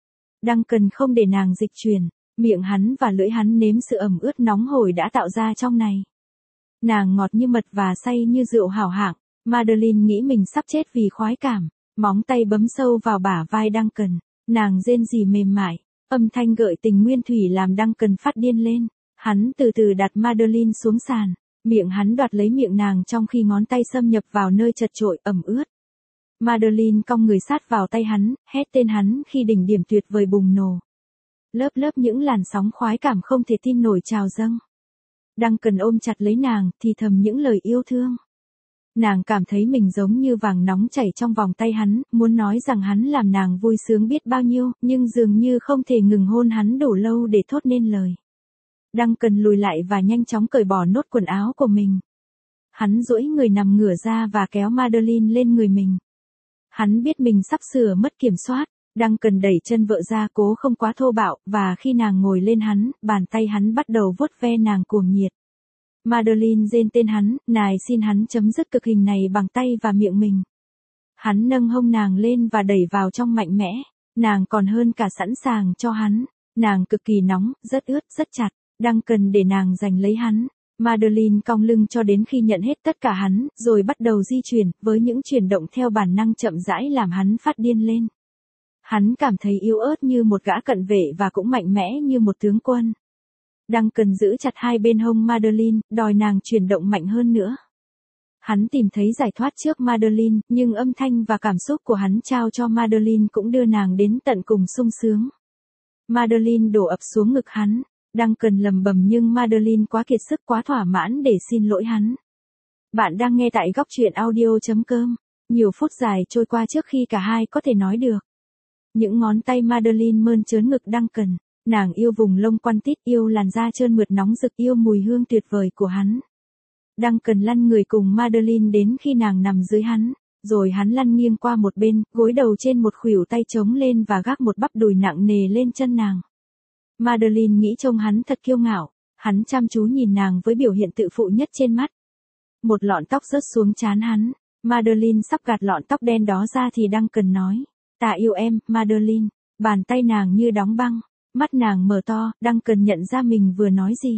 Duncan không để nàng dịch chuyển, miệng hắn và lưỡi hắn nếm sự ẩm ướt nóng hổi đã tạo ra trong này. Nàng ngọt như mật và say như rượu hảo hạng. Madeline nghĩ mình sắp chết vì khoái cảm, móng tay bấm sâu vào bả vai Duncan. Nàng rên rỉ mềm mại, âm thanh gợi tình nguyên thủy làm Duncan phát điên lên. Hắn từ từ đặt Madeline xuống sàn, miệng hắn đoạt lấy miệng nàng trong khi ngón tay xâm nhập vào nơi chật chội ẩm ướt. Madeline cong người sát vào tay hắn, hét tên hắn khi đỉnh điểm tuyệt vời bùng nổ. Lớp lớp những làn sóng khoái cảm không thể tin nổi trào dâng. Duncan ôm chặt lấy nàng, thì thầm những lời yêu thương. Nàng cảm thấy mình giống như vàng nóng chảy trong vòng tay hắn, muốn nói rằng hắn làm nàng vui sướng biết bao nhiêu, nhưng dường như không thể ngừng hôn hắn đủ lâu để thốt nên lời. Duncan lùi lại và nhanh chóng cởi bỏ nốt quần áo của mình. Hắn duỗi người nằm ngửa ra và kéo Madeline lên người mình. Hắn biết mình sắp sửa mất kiểm soát. Duncan đẩy chân vợ ra cố không quá thô bạo, và khi nàng ngồi lên hắn, bàn tay hắn bắt đầu vuốt ve nàng cuồng nhiệt. Madeline rên tên hắn, nài xin hắn chấm dứt cực hình này bằng tay và miệng mình. Hắn nâng hông nàng lên và đẩy vào trong mạnh mẽ. Nàng còn hơn cả sẵn sàng cho hắn. Nàng cực kỳ nóng, rất ướt, rất chặt. Duncan để nàng giành lấy hắn. Madeline cong lưng cho đến khi nhận hết tất cả hắn, rồi bắt đầu di chuyển, với những chuyển động theo bản năng chậm rãi làm hắn phát điên lên. Hắn cảm thấy yếu ớt như một gã cận vệ và cũng mạnh mẽ như một tướng quân. Duncan giữ chặt hai bên hông Madeline, đòi nàng chuyển động mạnh hơn nữa. Hắn tìm thấy giải thoát trước Madeline, nhưng âm thanh và cảm xúc của hắn trao cho Madeline cũng đưa nàng đến tận cùng sung sướng. Madeline đổ ập xuống ngực hắn. Duncan lầm bầm nhưng Madeline quá kiệt sức quá thỏa mãn để xin lỗi hắn. Bạn đang nghe tại góc truyện audio chấm com. Nhiều phút dài trôi qua trước khi cả hai có thể nói được. Những ngón tay Madeline mơn trớn ngực Duncan. Nàng yêu vùng lông quăn tít, yêu làn da trơn mượt nóng rực, yêu mùi hương tuyệt vời của hắn. Duncan lăn người cùng Madeline đến khi nàng nằm dưới hắn, rồi hắn lăn nghiêng qua một bên, gối đầu trên một khuỷu tay trống lên và gác một bắp đùi nặng nề lên chân nàng. Madeline nghĩ trông hắn thật kiêu ngạo, hắn chăm chú nhìn nàng với biểu hiện tự phụ nhất trên mắt. Một lọn tóc rớt xuống trán hắn, Madeline sắp gạt lọn tóc đen đó ra thì Duncan nói, ta yêu em, Madeline. Bàn tay nàng như đóng băng. Mắt nàng mở to, Duncan nhận ra mình vừa nói gì.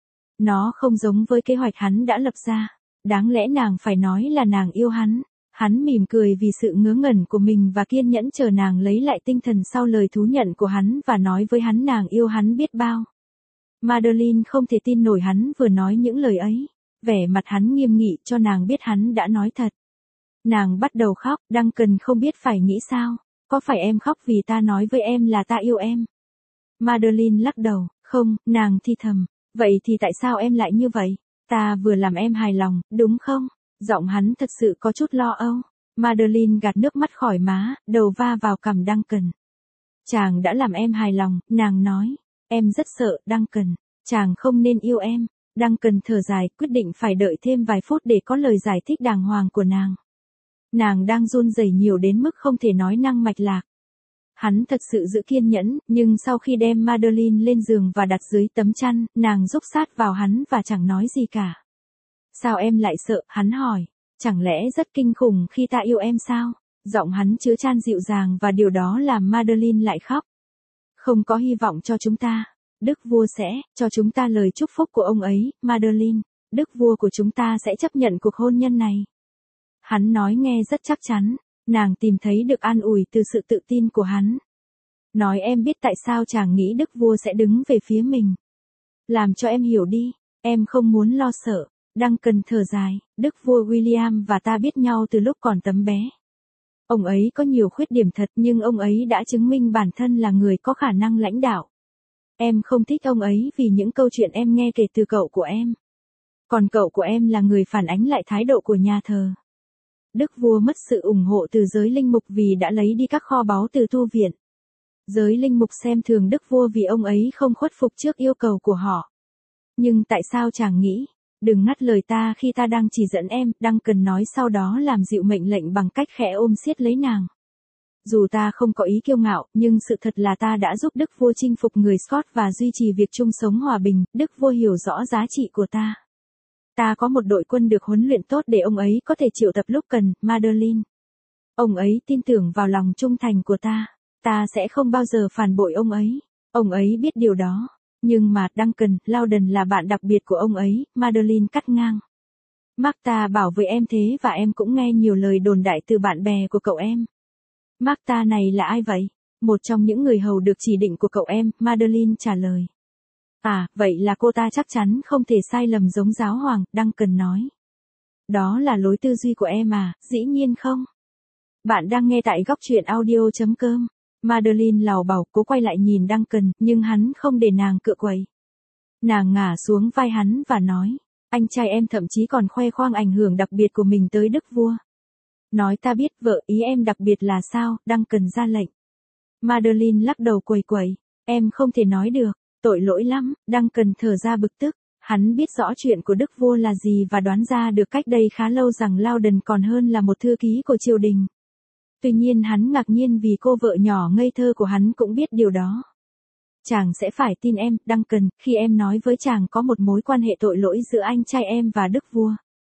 Nó không giống với kế hoạch hắn đã lập ra. Đáng lẽ nàng phải nói là nàng yêu hắn. Hắn mỉm cười vì sự ngớ ngẩn của mình và kiên nhẫn chờ nàng lấy lại tinh thần sau lời thú nhận của hắn và nói với hắn nàng yêu hắn biết bao. Madeline không thể tin nổi hắn vừa nói những lời ấy. Vẻ mặt hắn nghiêm nghị cho nàng biết hắn đã nói thật. Nàng bắt đầu khóc, Duncan không biết phải nghĩ sao. Có phải em khóc vì ta nói với em là ta yêu em? Madeline lắc đầu, không, nàng thì thầm. Vậy thì tại sao em lại như vậy? Ta vừa làm em hài lòng, đúng không? Giọng hắn thật sự có chút lo âu. Madeline gạt nước mắt khỏi má, đầu va vào cằm Duncan. Chàng đã làm em hài lòng, nàng nói. Em rất sợ, Duncan. Chàng không nên yêu em. Duncan thở dài, quyết định phải đợi thêm vài phút để có lời giải thích đàng hoàng của nàng. Nàng đang run rẩy nhiều đến mức không thể nói năng mạch lạc. Hắn thật sự giữ kiên nhẫn, nhưng sau khi đem Madeline lên giường và đặt dưới tấm chăn, nàng rúc sát vào hắn và chẳng nói gì cả. Sao em lại sợ, hắn hỏi. Chẳng lẽ rất kinh khủng khi ta yêu em sao? Giọng hắn chứa chan dịu dàng và điều đó làm Madeline lại khóc. Không có hy vọng cho chúng ta. Đức vua sẽ cho chúng ta lời chúc phúc của ông ấy, Madeline. Đức vua của chúng ta sẽ chấp nhận cuộc hôn nhân này. Hắn nói nghe rất chắc chắn. Nàng tìm thấy được an ủi từ sự tự tin của hắn. Nói em biết tại sao chàng nghĩ đức vua sẽ đứng về phía mình. Làm cho em hiểu đi, em không muốn lo sợ. Duncan thở dài, đức vua William và ta biết nhau từ lúc còn tấm bé. Ông ấy có nhiều khuyết điểm thật nhưng ông ấy đã chứng minh bản thân là người có khả năng lãnh đạo. Em không thích ông ấy vì những câu chuyện em nghe kể từ cậu của em. Còn cậu của em là người phản ánh lại thái độ của nhà thờ. Đức vua mất sự ủng hộ từ giới linh mục vì đã lấy đi các kho báu từ tu viện. Giới linh mục xem thường đức vua vì ông ấy không khuất phục trước yêu cầu của họ. Nhưng tại sao chàng nghĩ? Đừng ngắt lời ta khi ta đang chỉ dẫn em, Duncan nói sau đó làm dịu mệnh lệnh bằng cách khẽ ôm siết lấy nàng. Dù ta không có ý kiêu ngạo, nhưng sự thật là ta đã giúp đức vua chinh phục người Scott và duy trì việc chung sống hòa bình, đức vua hiểu rõ giá trị của ta. Ta có một đội quân được huấn luyện tốt để ông ấy có thể triệu tập lúc cần, Madeline. Ông ấy tin tưởng vào lòng trung thành của ta. Ta sẽ không bao giờ phản bội ông ấy. Ông ấy biết điều đó. Nhưng mà, Duncan, Loudon là bạn đặc biệt của ông ấy, Madeline cắt ngang. Martha bảo với em thế và em cũng nghe nhiều lời đồn đại từ bạn bè của cậu em. Martha này là ai vậy? Một trong những người hầu được chỉ định của cậu em, Madeline trả lời. À, vậy là cô ta chắc chắn không thể sai lầm giống giáo hoàng, Duncan nói. Đó là lối tư duy của em à, dĩ nhiên không. Bạn đang nghe tại góc truyện audio chấm com. Madeline lào bảo cố quay lại nhìn Duncan, nhưng hắn không để nàng cựa quậy. Nàng ngả xuống vai hắn và nói, anh trai em thậm chí còn khoe khoang ảnh hưởng đặc biệt của mình tới đức vua. Nói ta biết vợ ý em đặc biệt là sao, Duncan ra lệnh. Madeline lắc đầu quầy quầy, em không thể nói được, tội lỗi lắm, Duncan thở ra bực tức. Hắn biết rõ chuyện của đức vua là gì và đoán ra được cách đây khá lâu rằng Loudon còn hơn là một thư ký của triều đình. Tuy nhiên hắn ngạc nhiên vì cô vợ nhỏ ngây thơ của hắn cũng biết điều đó. Chàng sẽ phải tin em, Duncan, khi em nói với chàng có một mối quan hệ tội lỗi giữa anh trai em và đức vua.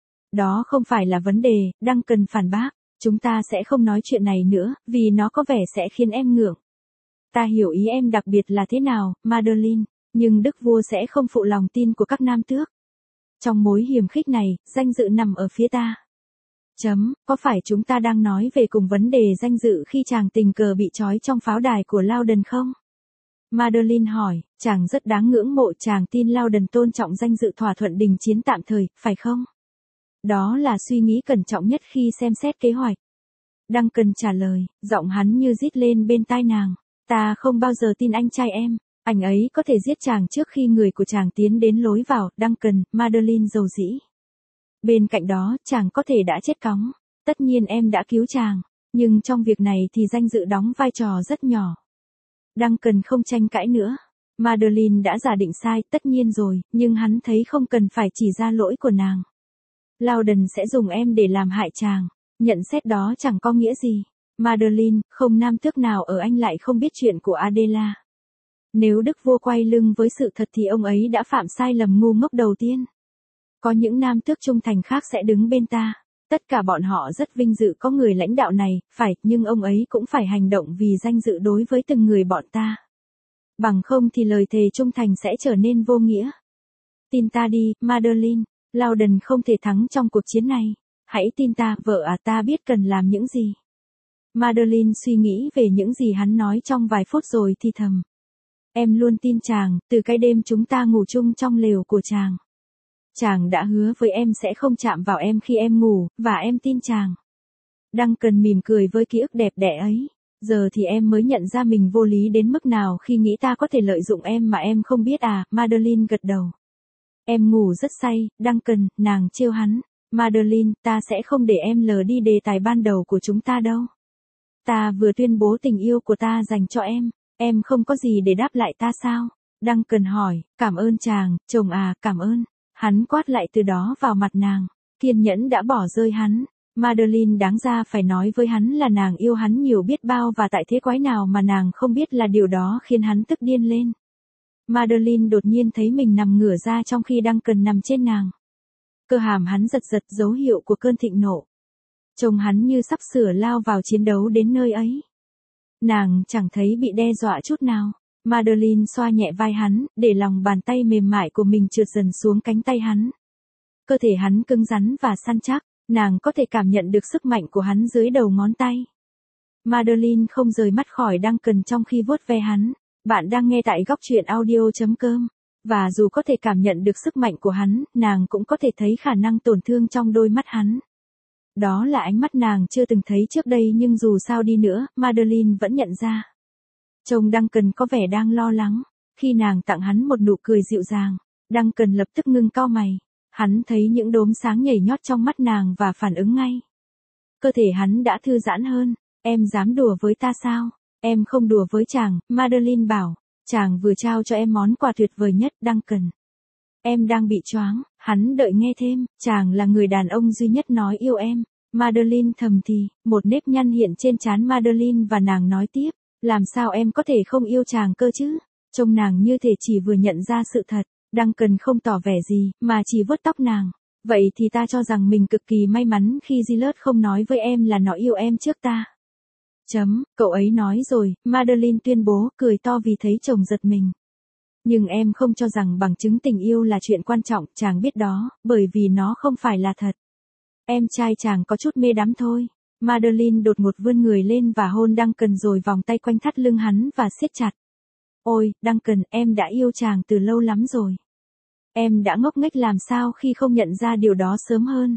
Đó không phải là vấn đề, Duncan phản bác. Chúng ta sẽ không nói chuyện này nữa, vì nó có vẻ sẽ khiến em ngượng. Ta hiểu ý em đặc biệt là thế nào, Madeline, nhưng đức vua sẽ không phụ lòng tin của các nam tước. Trong mối hiềm khích này, danh dự nằm ở phía ta. Chấm, có phải chúng ta đang nói về cùng vấn đề danh dự khi chàng tình cờ bị trói trong pháo đài của Loudon không? Madeline hỏi, chàng rất đáng ngưỡng mộ chàng tin Loudon tôn trọng danh dự thỏa thuận đình chiến tạm thời, phải không? Đó là suy nghĩ cẩn trọng nhất khi xem xét kế hoạch. Duncan trả lời, giọng hắn như rít lên bên tai nàng. Ta không bao giờ tin anh trai em. Anh ấy có thể giết chàng trước khi người của chàng tiến đến lối vào, Duncan, Madeline dầu dĩ. Bên cạnh đó, chàng có thể đã chết cóng. Tất nhiên em đã cứu chàng. Nhưng trong việc này thì danh dự đóng vai trò rất nhỏ. Duncan không tranh cãi nữa. Madeline đã giả định sai, tất nhiên rồi, nhưng hắn thấy không cần phải chỉ ra lỗi của nàng. Loudon sẽ dùng em để làm hại chàng. Nhận xét đó chẳng có nghĩa gì. Madeline, không nam tước nào ở Anh lại không biết chuyện của Adela. Nếu đức vua quay lưng với sự thật thì ông ấy đã phạm sai lầm ngu ngốc đầu tiên. Có những nam tước trung thành khác sẽ đứng bên ta. Tất cả bọn họ rất vinh dự có người lãnh đạo này, phải, nhưng ông ấy cũng phải hành động vì danh dự đối với từng người bọn ta. Bằng không thì lời thề trung thành sẽ trở nên vô nghĩa. Tin ta đi, Madeline, Loudon không thể thắng trong cuộc chiến này. Hãy tin ta, vợ à, ta biết cần làm những gì. Madeline suy nghĩ về những gì hắn nói trong vài phút rồi thì thầm. Em luôn tin chàng, từ cái đêm chúng ta ngủ chung trong lều của chàng. Chàng đã hứa với em sẽ không chạm vào em khi em ngủ, và em tin chàng. Duncan mỉm cười với ký ức đẹp đẽ ấy. Giờ thì em mới nhận ra mình vô lý đến mức nào khi nghĩ ta có thể lợi dụng em mà em không biết à, Madeline gật đầu. Em ngủ rất say, Duncan, nàng trêu hắn. Madeline, ta sẽ không để em lờ đi đề tài ban đầu của chúng ta đâu. Ta vừa tuyên bố tình yêu của ta dành cho em, em không có gì để đáp lại ta sao? Duncan hỏi, cảm ơn chàng, chồng à, cảm ơn. Hắn quát lại từ đó vào mặt nàng, kiên nhẫn đã bỏ rơi hắn. Madeline đáng ra phải nói với hắn là nàng yêu hắn nhiều biết bao và tại thế quái nào mà nàng không biết là điều đó khiến hắn tức điên lên. Madeline đột nhiên thấy mình nằm ngửa ra trong khi Duncan nằm trên nàng. Cơ hàm hắn giật giật dấu hiệu của cơn thịnh nộ. Trông hắn như sắp sửa lao vào chiến đấu đến nơi ấy. Nàng chẳng thấy bị đe dọa chút nào. Madeline xoa nhẹ vai hắn, để lòng bàn tay mềm mại của mình trượt dần xuống cánh tay hắn. Cơ thể hắn cứng rắn và săn chắc, nàng có thể cảm nhận được sức mạnh của hắn dưới đầu ngón tay. Madeline không rời mắt khỏi Duncan trong khi vuốt ve hắn. Bạn đang nghe tại góc truyện audio chấm com. Và dù có thể cảm nhận được sức mạnh của hắn, nàng cũng có thể thấy khả năng tổn thương trong đôi mắt hắn. Đó là ánh mắt nàng chưa từng thấy trước đây nhưng dù sao đi nữa, Madeline vẫn nhận ra. Chồng Duncan có vẻ đang lo lắng. Khi nàng tặng hắn một nụ cười dịu dàng, Duncan lập tức ngưng cau mày. Hắn thấy những đốm sáng nhảy nhót trong mắt nàng và phản ứng ngay. Cơ thể hắn đã thư giãn hơn. Em dám đùa với ta sao? Em không đùa với chàng, Madeline bảo. Chàng vừa trao cho em món quà tuyệt vời nhất, Duncan. Em đang bị choáng, hắn đợi nghe thêm, chàng là người đàn ông duy nhất nói yêu em. Madeline thầm thì, một nếp nhăn hiện trên trán Madeline và nàng nói tiếp, làm sao em có thể không yêu chàng cơ chứ? Trông nàng như thể chỉ vừa nhận ra sự thật, Duncan không tỏ vẻ gì, mà chỉ vuốt tóc nàng. Vậy thì ta cho rằng mình cực kỳ may mắn khi Gillard không nói với em là nó yêu em trước ta. Chấm, cậu ấy nói rồi, Madeline tuyên bố, cười to vì thấy chồng giật mình. Nhưng em không cho rằng bằng chứng tình yêu là chuyện quan trọng, chàng biết đó, bởi vì nó không phải là thật. Em trai chàng có chút mê đắm thôi. Madeline đột ngột vươn người lên và hôn Duncan rồi vòng tay quanh thắt lưng hắn và siết chặt. Ôi, Duncan, em đã yêu chàng từ lâu lắm rồi. Em đã ngốc nghếch làm sao khi không nhận ra điều đó sớm hơn.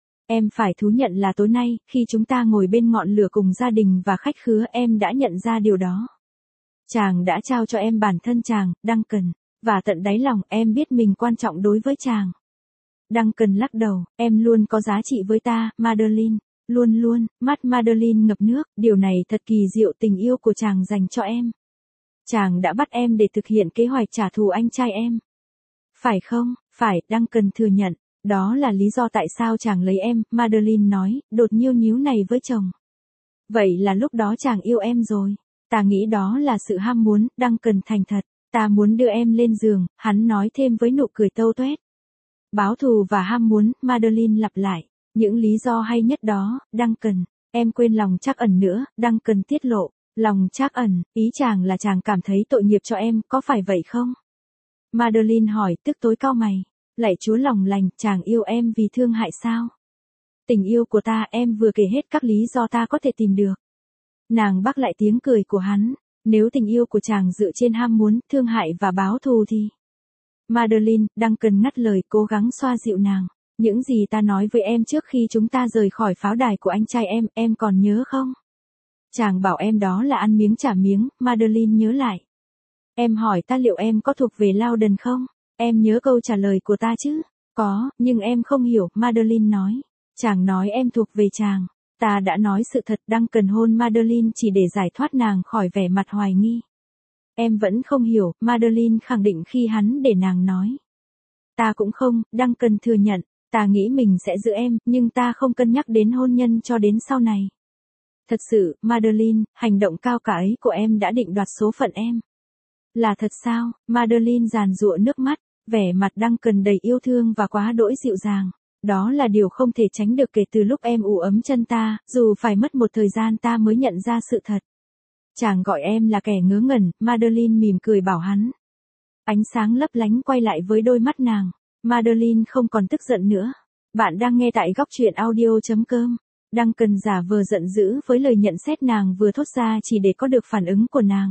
Em phải thú nhận là tối nay, khi chúng ta ngồi bên ngọn lửa cùng gia đình và khách khứa, em đã nhận ra điều đó. Chàng đã trao cho em bản thân chàng, Duncan, và tận đáy lòng em biết mình quan trọng đối với chàng. Duncan lắc đầu, em luôn có giá trị với ta, Madeline, luôn luôn. Mắt Madeline ngập nước, điều này thật kỳ diệu, tình yêu của chàng dành cho em. Chàng đã bắt em để thực hiện kế hoạch trả thù anh trai em. Phải không? Phải, Duncan thừa nhận. Đó là lý do tại sao chàng lấy em, Madeline nói, đột nhiêu nhíu này với chồng. Vậy là lúc đó chàng yêu em rồi. Ta nghĩ đó là sự ham muốn, Duncan thành thật. Ta muốn đưa em lên giường, hắn nói thêm với nụ cười tâu tuét. Báo thù và ham muốn, Madeline lặp lại. Những lý do hay nhất đó, Duncan. Em quên lòng trắc ẩn nữa, Duncan tiết lộ. Lòng trắc ẩn, ý chàng là chàng cảm thấy tội nghiệp cho em, có phải vậy không? Madeline hỏi, tức tối cau mày. Lạy Chúa lòng lành, chàng yêu em vì thương hại sao? Tình yêu của ta, em vừa kể hết các lý do ta có thể tìm được. Nàng bắc lại tiếng cười của hắn. Nếu tình yêu của chàng dựa trên ham muốn, thương hại và báo thù thì... Madeline, Duncan ngắt lời, cố gắng xoa dịu nàng. Những gì ta nói với em trước khi chúng ta rời khỏi pháo đài của anh trai em, em còn nhớ không? Chàng bảo em đó là ăn miếng trả miếng, Madeline nhớ lại. Em hỏi ta liệu em có thuộc về Loudon không? Em nhớ câu trả lời của ta chứ? Có, nhưng em không hiểu, Madeline nói. Chàng nói em thuộc về chàng. Ta đã nói sự thật, Duncan hôn Madeline chỉ để giải thoát nàng khỏi vẻ mặt hoài nghi. Em vẫn không hiểu, Madeline khẳng định khi hắn để nàng nói. Ta cũng không, Duncan thừa nhận. Ta nghĩ mình sẽ giữ em, nhưng ta không cân nhắc đến hôn nhân cho đến sau này. Thật sự, Madeline, hành động cao cả ấy của em đã định đoạt số phận em. Là thật sao? Madeline giàn giụa nước mắt, vẻ mặt Duncan đầy yêu thương và quá đỗi dịu dàng. Đó là điều không thể tránh được kể từ lúc em ủ ấm chân ta, dù phải mất một thời gian ta mới nhận ra sự thật. Chàng gọi em là kẻ ngớ ngẩn, Madeline mỉm cười bảo hắn. Ánh sáng lấp lánh quay lại với đôi mắt nàng. Madeline không còn tức giận nữa. Bạn đang nghe tại góc truyện audio chấm com. Duncan giả vờ giận dữ với lời nhận xét nàng vừa thốt ra chỉ để có được phản ứng của nàng.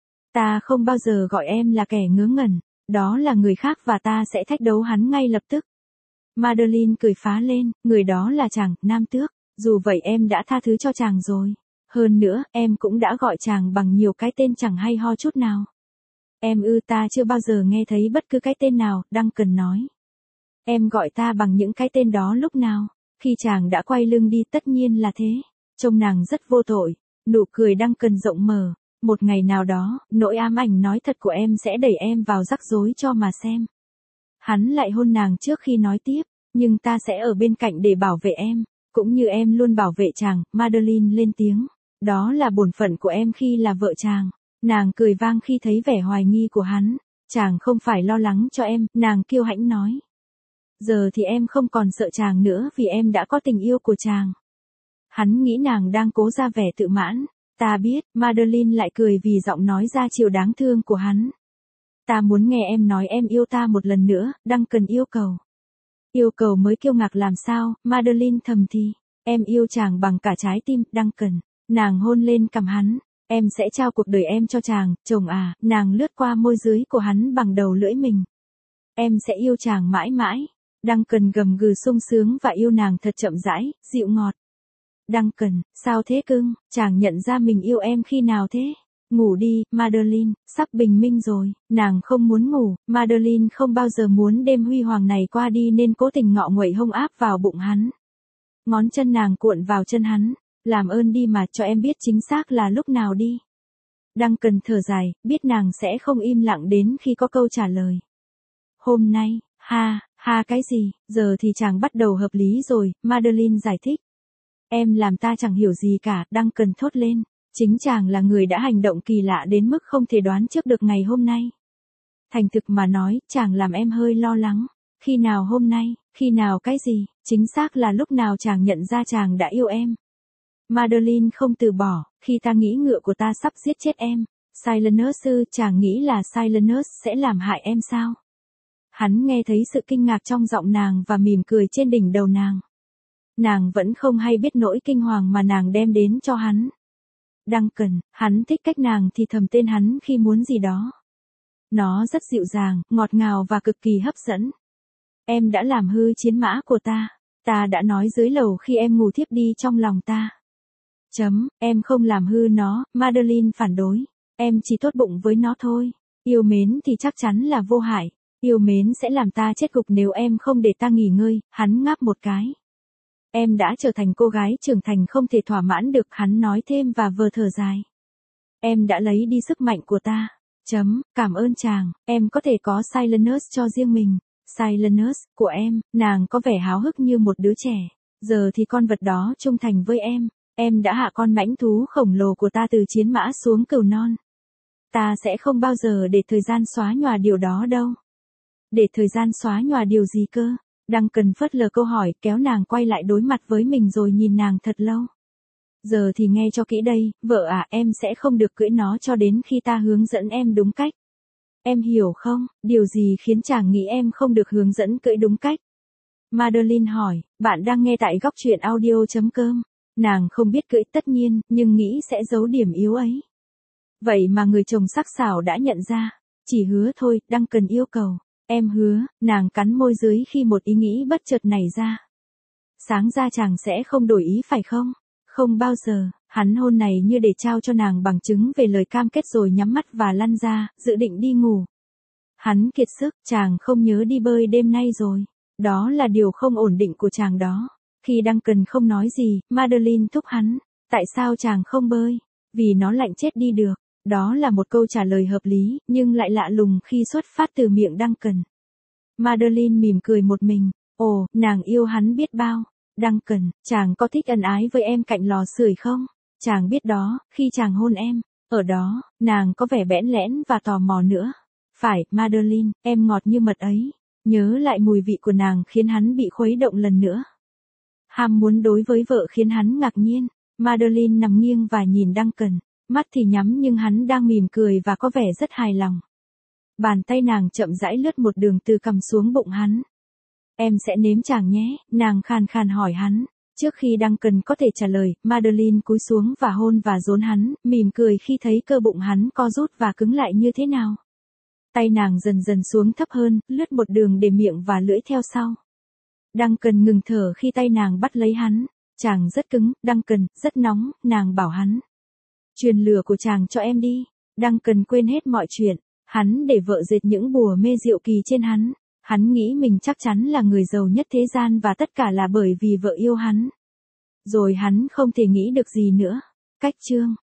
Ta không bao giờ gọi em là kẻ ngớ ngẩn. Đó là người khác và ta sẽ thách đấu hắn ngay lập tức. Madeline cười phá lên, người đó là chàng, nam tước. Dù vậy em đã tha thứ cho chàng rồi. Hơn nữa, em cũng đã gọi chàng bằng nhiều cái tên chẳng hay ho chút nào. Em ư ta chưa bao giờ nghe thấy bất cứ cái tên nào, Duncan nói. Em gọi ta bằng những cái tên đó lúc nào? Khi chàng đã quay lưng đi tất nhiên là thế. Trông nàng rất vô tội. Nụ cười Duncan rộng mở. Một ngày nào đó, nỗi ám ảnh nói thật của em sẽ đẩy em vào rắc rối cho mà xem. Hắn lại hôn nàng trước khi nói tiếp. Nhưng ta sẽ ở bên cạnh để bảo vệ em. Cũng như em luôn bảo vệ chàng, Madeline lên tiếng. Đó là bổn phận của em khi là vợ chàng. Nàng cười vang khi thấy vẻ hoài nghi của hắn. Chàng không phải lo lắng cho em, nàng kiêu hãnh nói. Giờ thì em không còn sợ chàng nữa vì em đã có tình yêu của chàng. Hắn nghĩ nàng đang cố ra vẻ tự mãn. Ta biết, Madeline lại cười vì giọng nói ra chiều đáng thương của hắn. Ta muốn nghe em nói em yêu ta một lần nữa, Duncan yêu cầu. Yêu cầu mới kiêu ngạo làm sao, Madeline thầm thì. Em yêu chàng bằng cả trái tim, Duncan. Nàng hôn lên cằm hắn. Em sẽ trao cuộc đời em cho chàng, chồng à, nàng lướt qua môi dưới của hắn bằng đầu lưỡi mình. Em sẽ yêu chàng mãi mãi. Duncan gầm gừ sung sướng và yêu nàng thật chậm rãi, dịu ngọt. Duncan, sao thế cưng, chàng nhận ra mình yêu em khi nào thế? Ngủ đi, Madeline, sắp bình minh rồi, nàng không muốn ngủ, Madeline không bao giờ muốn đêm huy hoàng này qua đi nên cố tình ngọ nguậy hông áp vào bụng hắn. Ngón chân nàng cuộn vào chân hắn, làm ơn đi mà cho em biết chính xác là lúc nào đi. Duncan thở dài, biết nàng sẽ không im lặng đến khi có câu trả lời. Hôm nay, ha, ha cái gì, giờ thì chàng bắt đầu hợp lý rồi, Madeline giải thích. Em làm ta chẳng hiểu gì cả, Duncan thốt lên. Chính chàng là người đã hành động kỳ lạ đến mức không thể đoán trước được ngày hôm nay. Thành thực mà nói, chàng làm em hơi lo lắng. Khi nào hôm nay, khi nào cái gì, chính xác là lúc nào chàng nhận ra chàng đã yêu em. Madeline không từ bỏ, khi ta nghĩ ngựa của ta sắp giết chết em. Silenus ư, chàng nghĩ là Silenus sẽ làm hại em sao? Hắn nghe thấy sự kinh ngạc trong giọng nàng và mỉm cười trên đỉnh đầu nàng. Nàng vẫn không hay biết nỗi kinh hoàng mà nàng đem đến cho hắn. Duncan, hắn thích cách nàng thì thầm tên hắn khi muốn gì đó. Nó rất dịu dàng, ngọt ngào và cực kỳ hấp dẫn. Em đã làm hư chiến mã của ta. Ta đã nói dưới lầu khi em ngủ thiếp đi trong lòng ta. Chấm, em không làm hư nó, Madeline phản đối. Em chỉ tốt bụng với nó thôi. Yêu mến thì chắc chắn là vô hại. Yêu mến sẽ làm ta chết gục nếu em không để ta nghỉ ngơi, hắn ngáp một cái. Em đã trở thành cô gái trưởng thành không thể thỏa mãn được, hắn nói thêm và vừa thở dài. Em đã lấy đi sức mạnh của ta. Chấm, cảm ơn chàng, em có thể có Silenus cho riêng mình. Silenus, của em, nàng có vẻ háo hức như một đứa trẻ. Giờ thì con vật đó trung thành với em. Em đã hạ con mãnh thú khổng lồ của ta từ chiến mã xuống cừu non. Ta sẽ không bao giờ để thời gian xóa nhòa điều đó đâu. Để thời gian xóa nhòa điều gì cơ? Duncan phớt lờ câu hỏi, kéo nàng quay lại đối mặt với mình rồi nhìn nàng thật lâu. Giờ thì nghe cho kỹ đây, vợ à, em sẽ không được cưỡi nó cho đến khi ta hướng dẫn em đúng cách. Em hiểu không, điều gì khiến chàng nghĩ em không được hướng dẫn cưỡi đúng cách? Madeline hỏi, bạn đang nghe tại góc truyện audio chấm com. Nàng không biết cưỡi tất nhiên, nhưng nghĩ sẽ giấu điểm yếu ấy. Vậy mà người chồng sắc sảo đã nhận ra. Chỉ hứa thôi, Duncan yêu cầu. Em hứa, nàng cắn môi dưới khi một ý nghĩ bất chợt nảy ra. Sáng ra chàng sẽ không đổi ý phải không? Không bao giờ, hắn hôn này như để trao cho nàng bằng chứng về lời cam kết rồi nhắm mắt và lăn ra, dự định đi ngủ. Hắn kiệt sức, chàng không nhớ đi bơi đêm nay rồi. Đó là điều không ổn định của chàng đó. Khi Duncan không nói gì, Madeline thúc hắn. Tại sao chàng không bơi? Vì nó lạnh chết đi được. Đó là một câu trả lời hợp lý, nhưng lại lạ lùng khi xuất phát từ miệng Duncan. Madeline mỉm cười một mình. Ồ, nàng yêu hắn biết bao. Duncan, chàng có thích ân ái với em cạnh lò sưởi không? Chàng biết đó, khi chàng hôn em, ở đó, nàng có vẻ bẽn lẽn và tò mò nữa. Phải, Madeline, em ngọt như mật ấy. Nhớ lại mùi vị của nàng khiến hắn bị khuấy động lần nữa. Ham muốn đối với vợ khiến hắn ngạc nhiên. Madeline nằm nghiêng và nhìn Duncan. Mắt thì nhắm nhưng hắn đang mỉm cười và có vẻ rất hài lòng. Bàn tay nàng chậm rãi lướt một đường từ cằm xuống bụng hắn. Em sẽ nếm chàng nhé, nàng khàn khàn hỏi hắn. Trước khi Duncan có thể trả lời, Madeline cúi xuống và hôn và dốn hắn, mỉm cười khi thấy cơ bụng hắn co rút và cứng lại như thế nào. Tay nàng dần dần xuống thấp hơn, lướt một đường để miệng và lưỡi theo sau. Duncan ngừng thở khi tay nàng bắt lấy hắn. Chàng rất cứng, Duncan, rất nóng, nàng bảo hắn. Truyền lửa của chàng cho em đi. Duncan quên hết mọi chuyện. Hắn để vợ dệt những bùa mê diệu kỳ trên hắn. Hắn nghĩ mình chắc chắn là người giàu nhất thế gian và tất cả là bởi vì vợ yêu hắn. Rồi hắn không thể nghĩ được gì nữa. Cách chương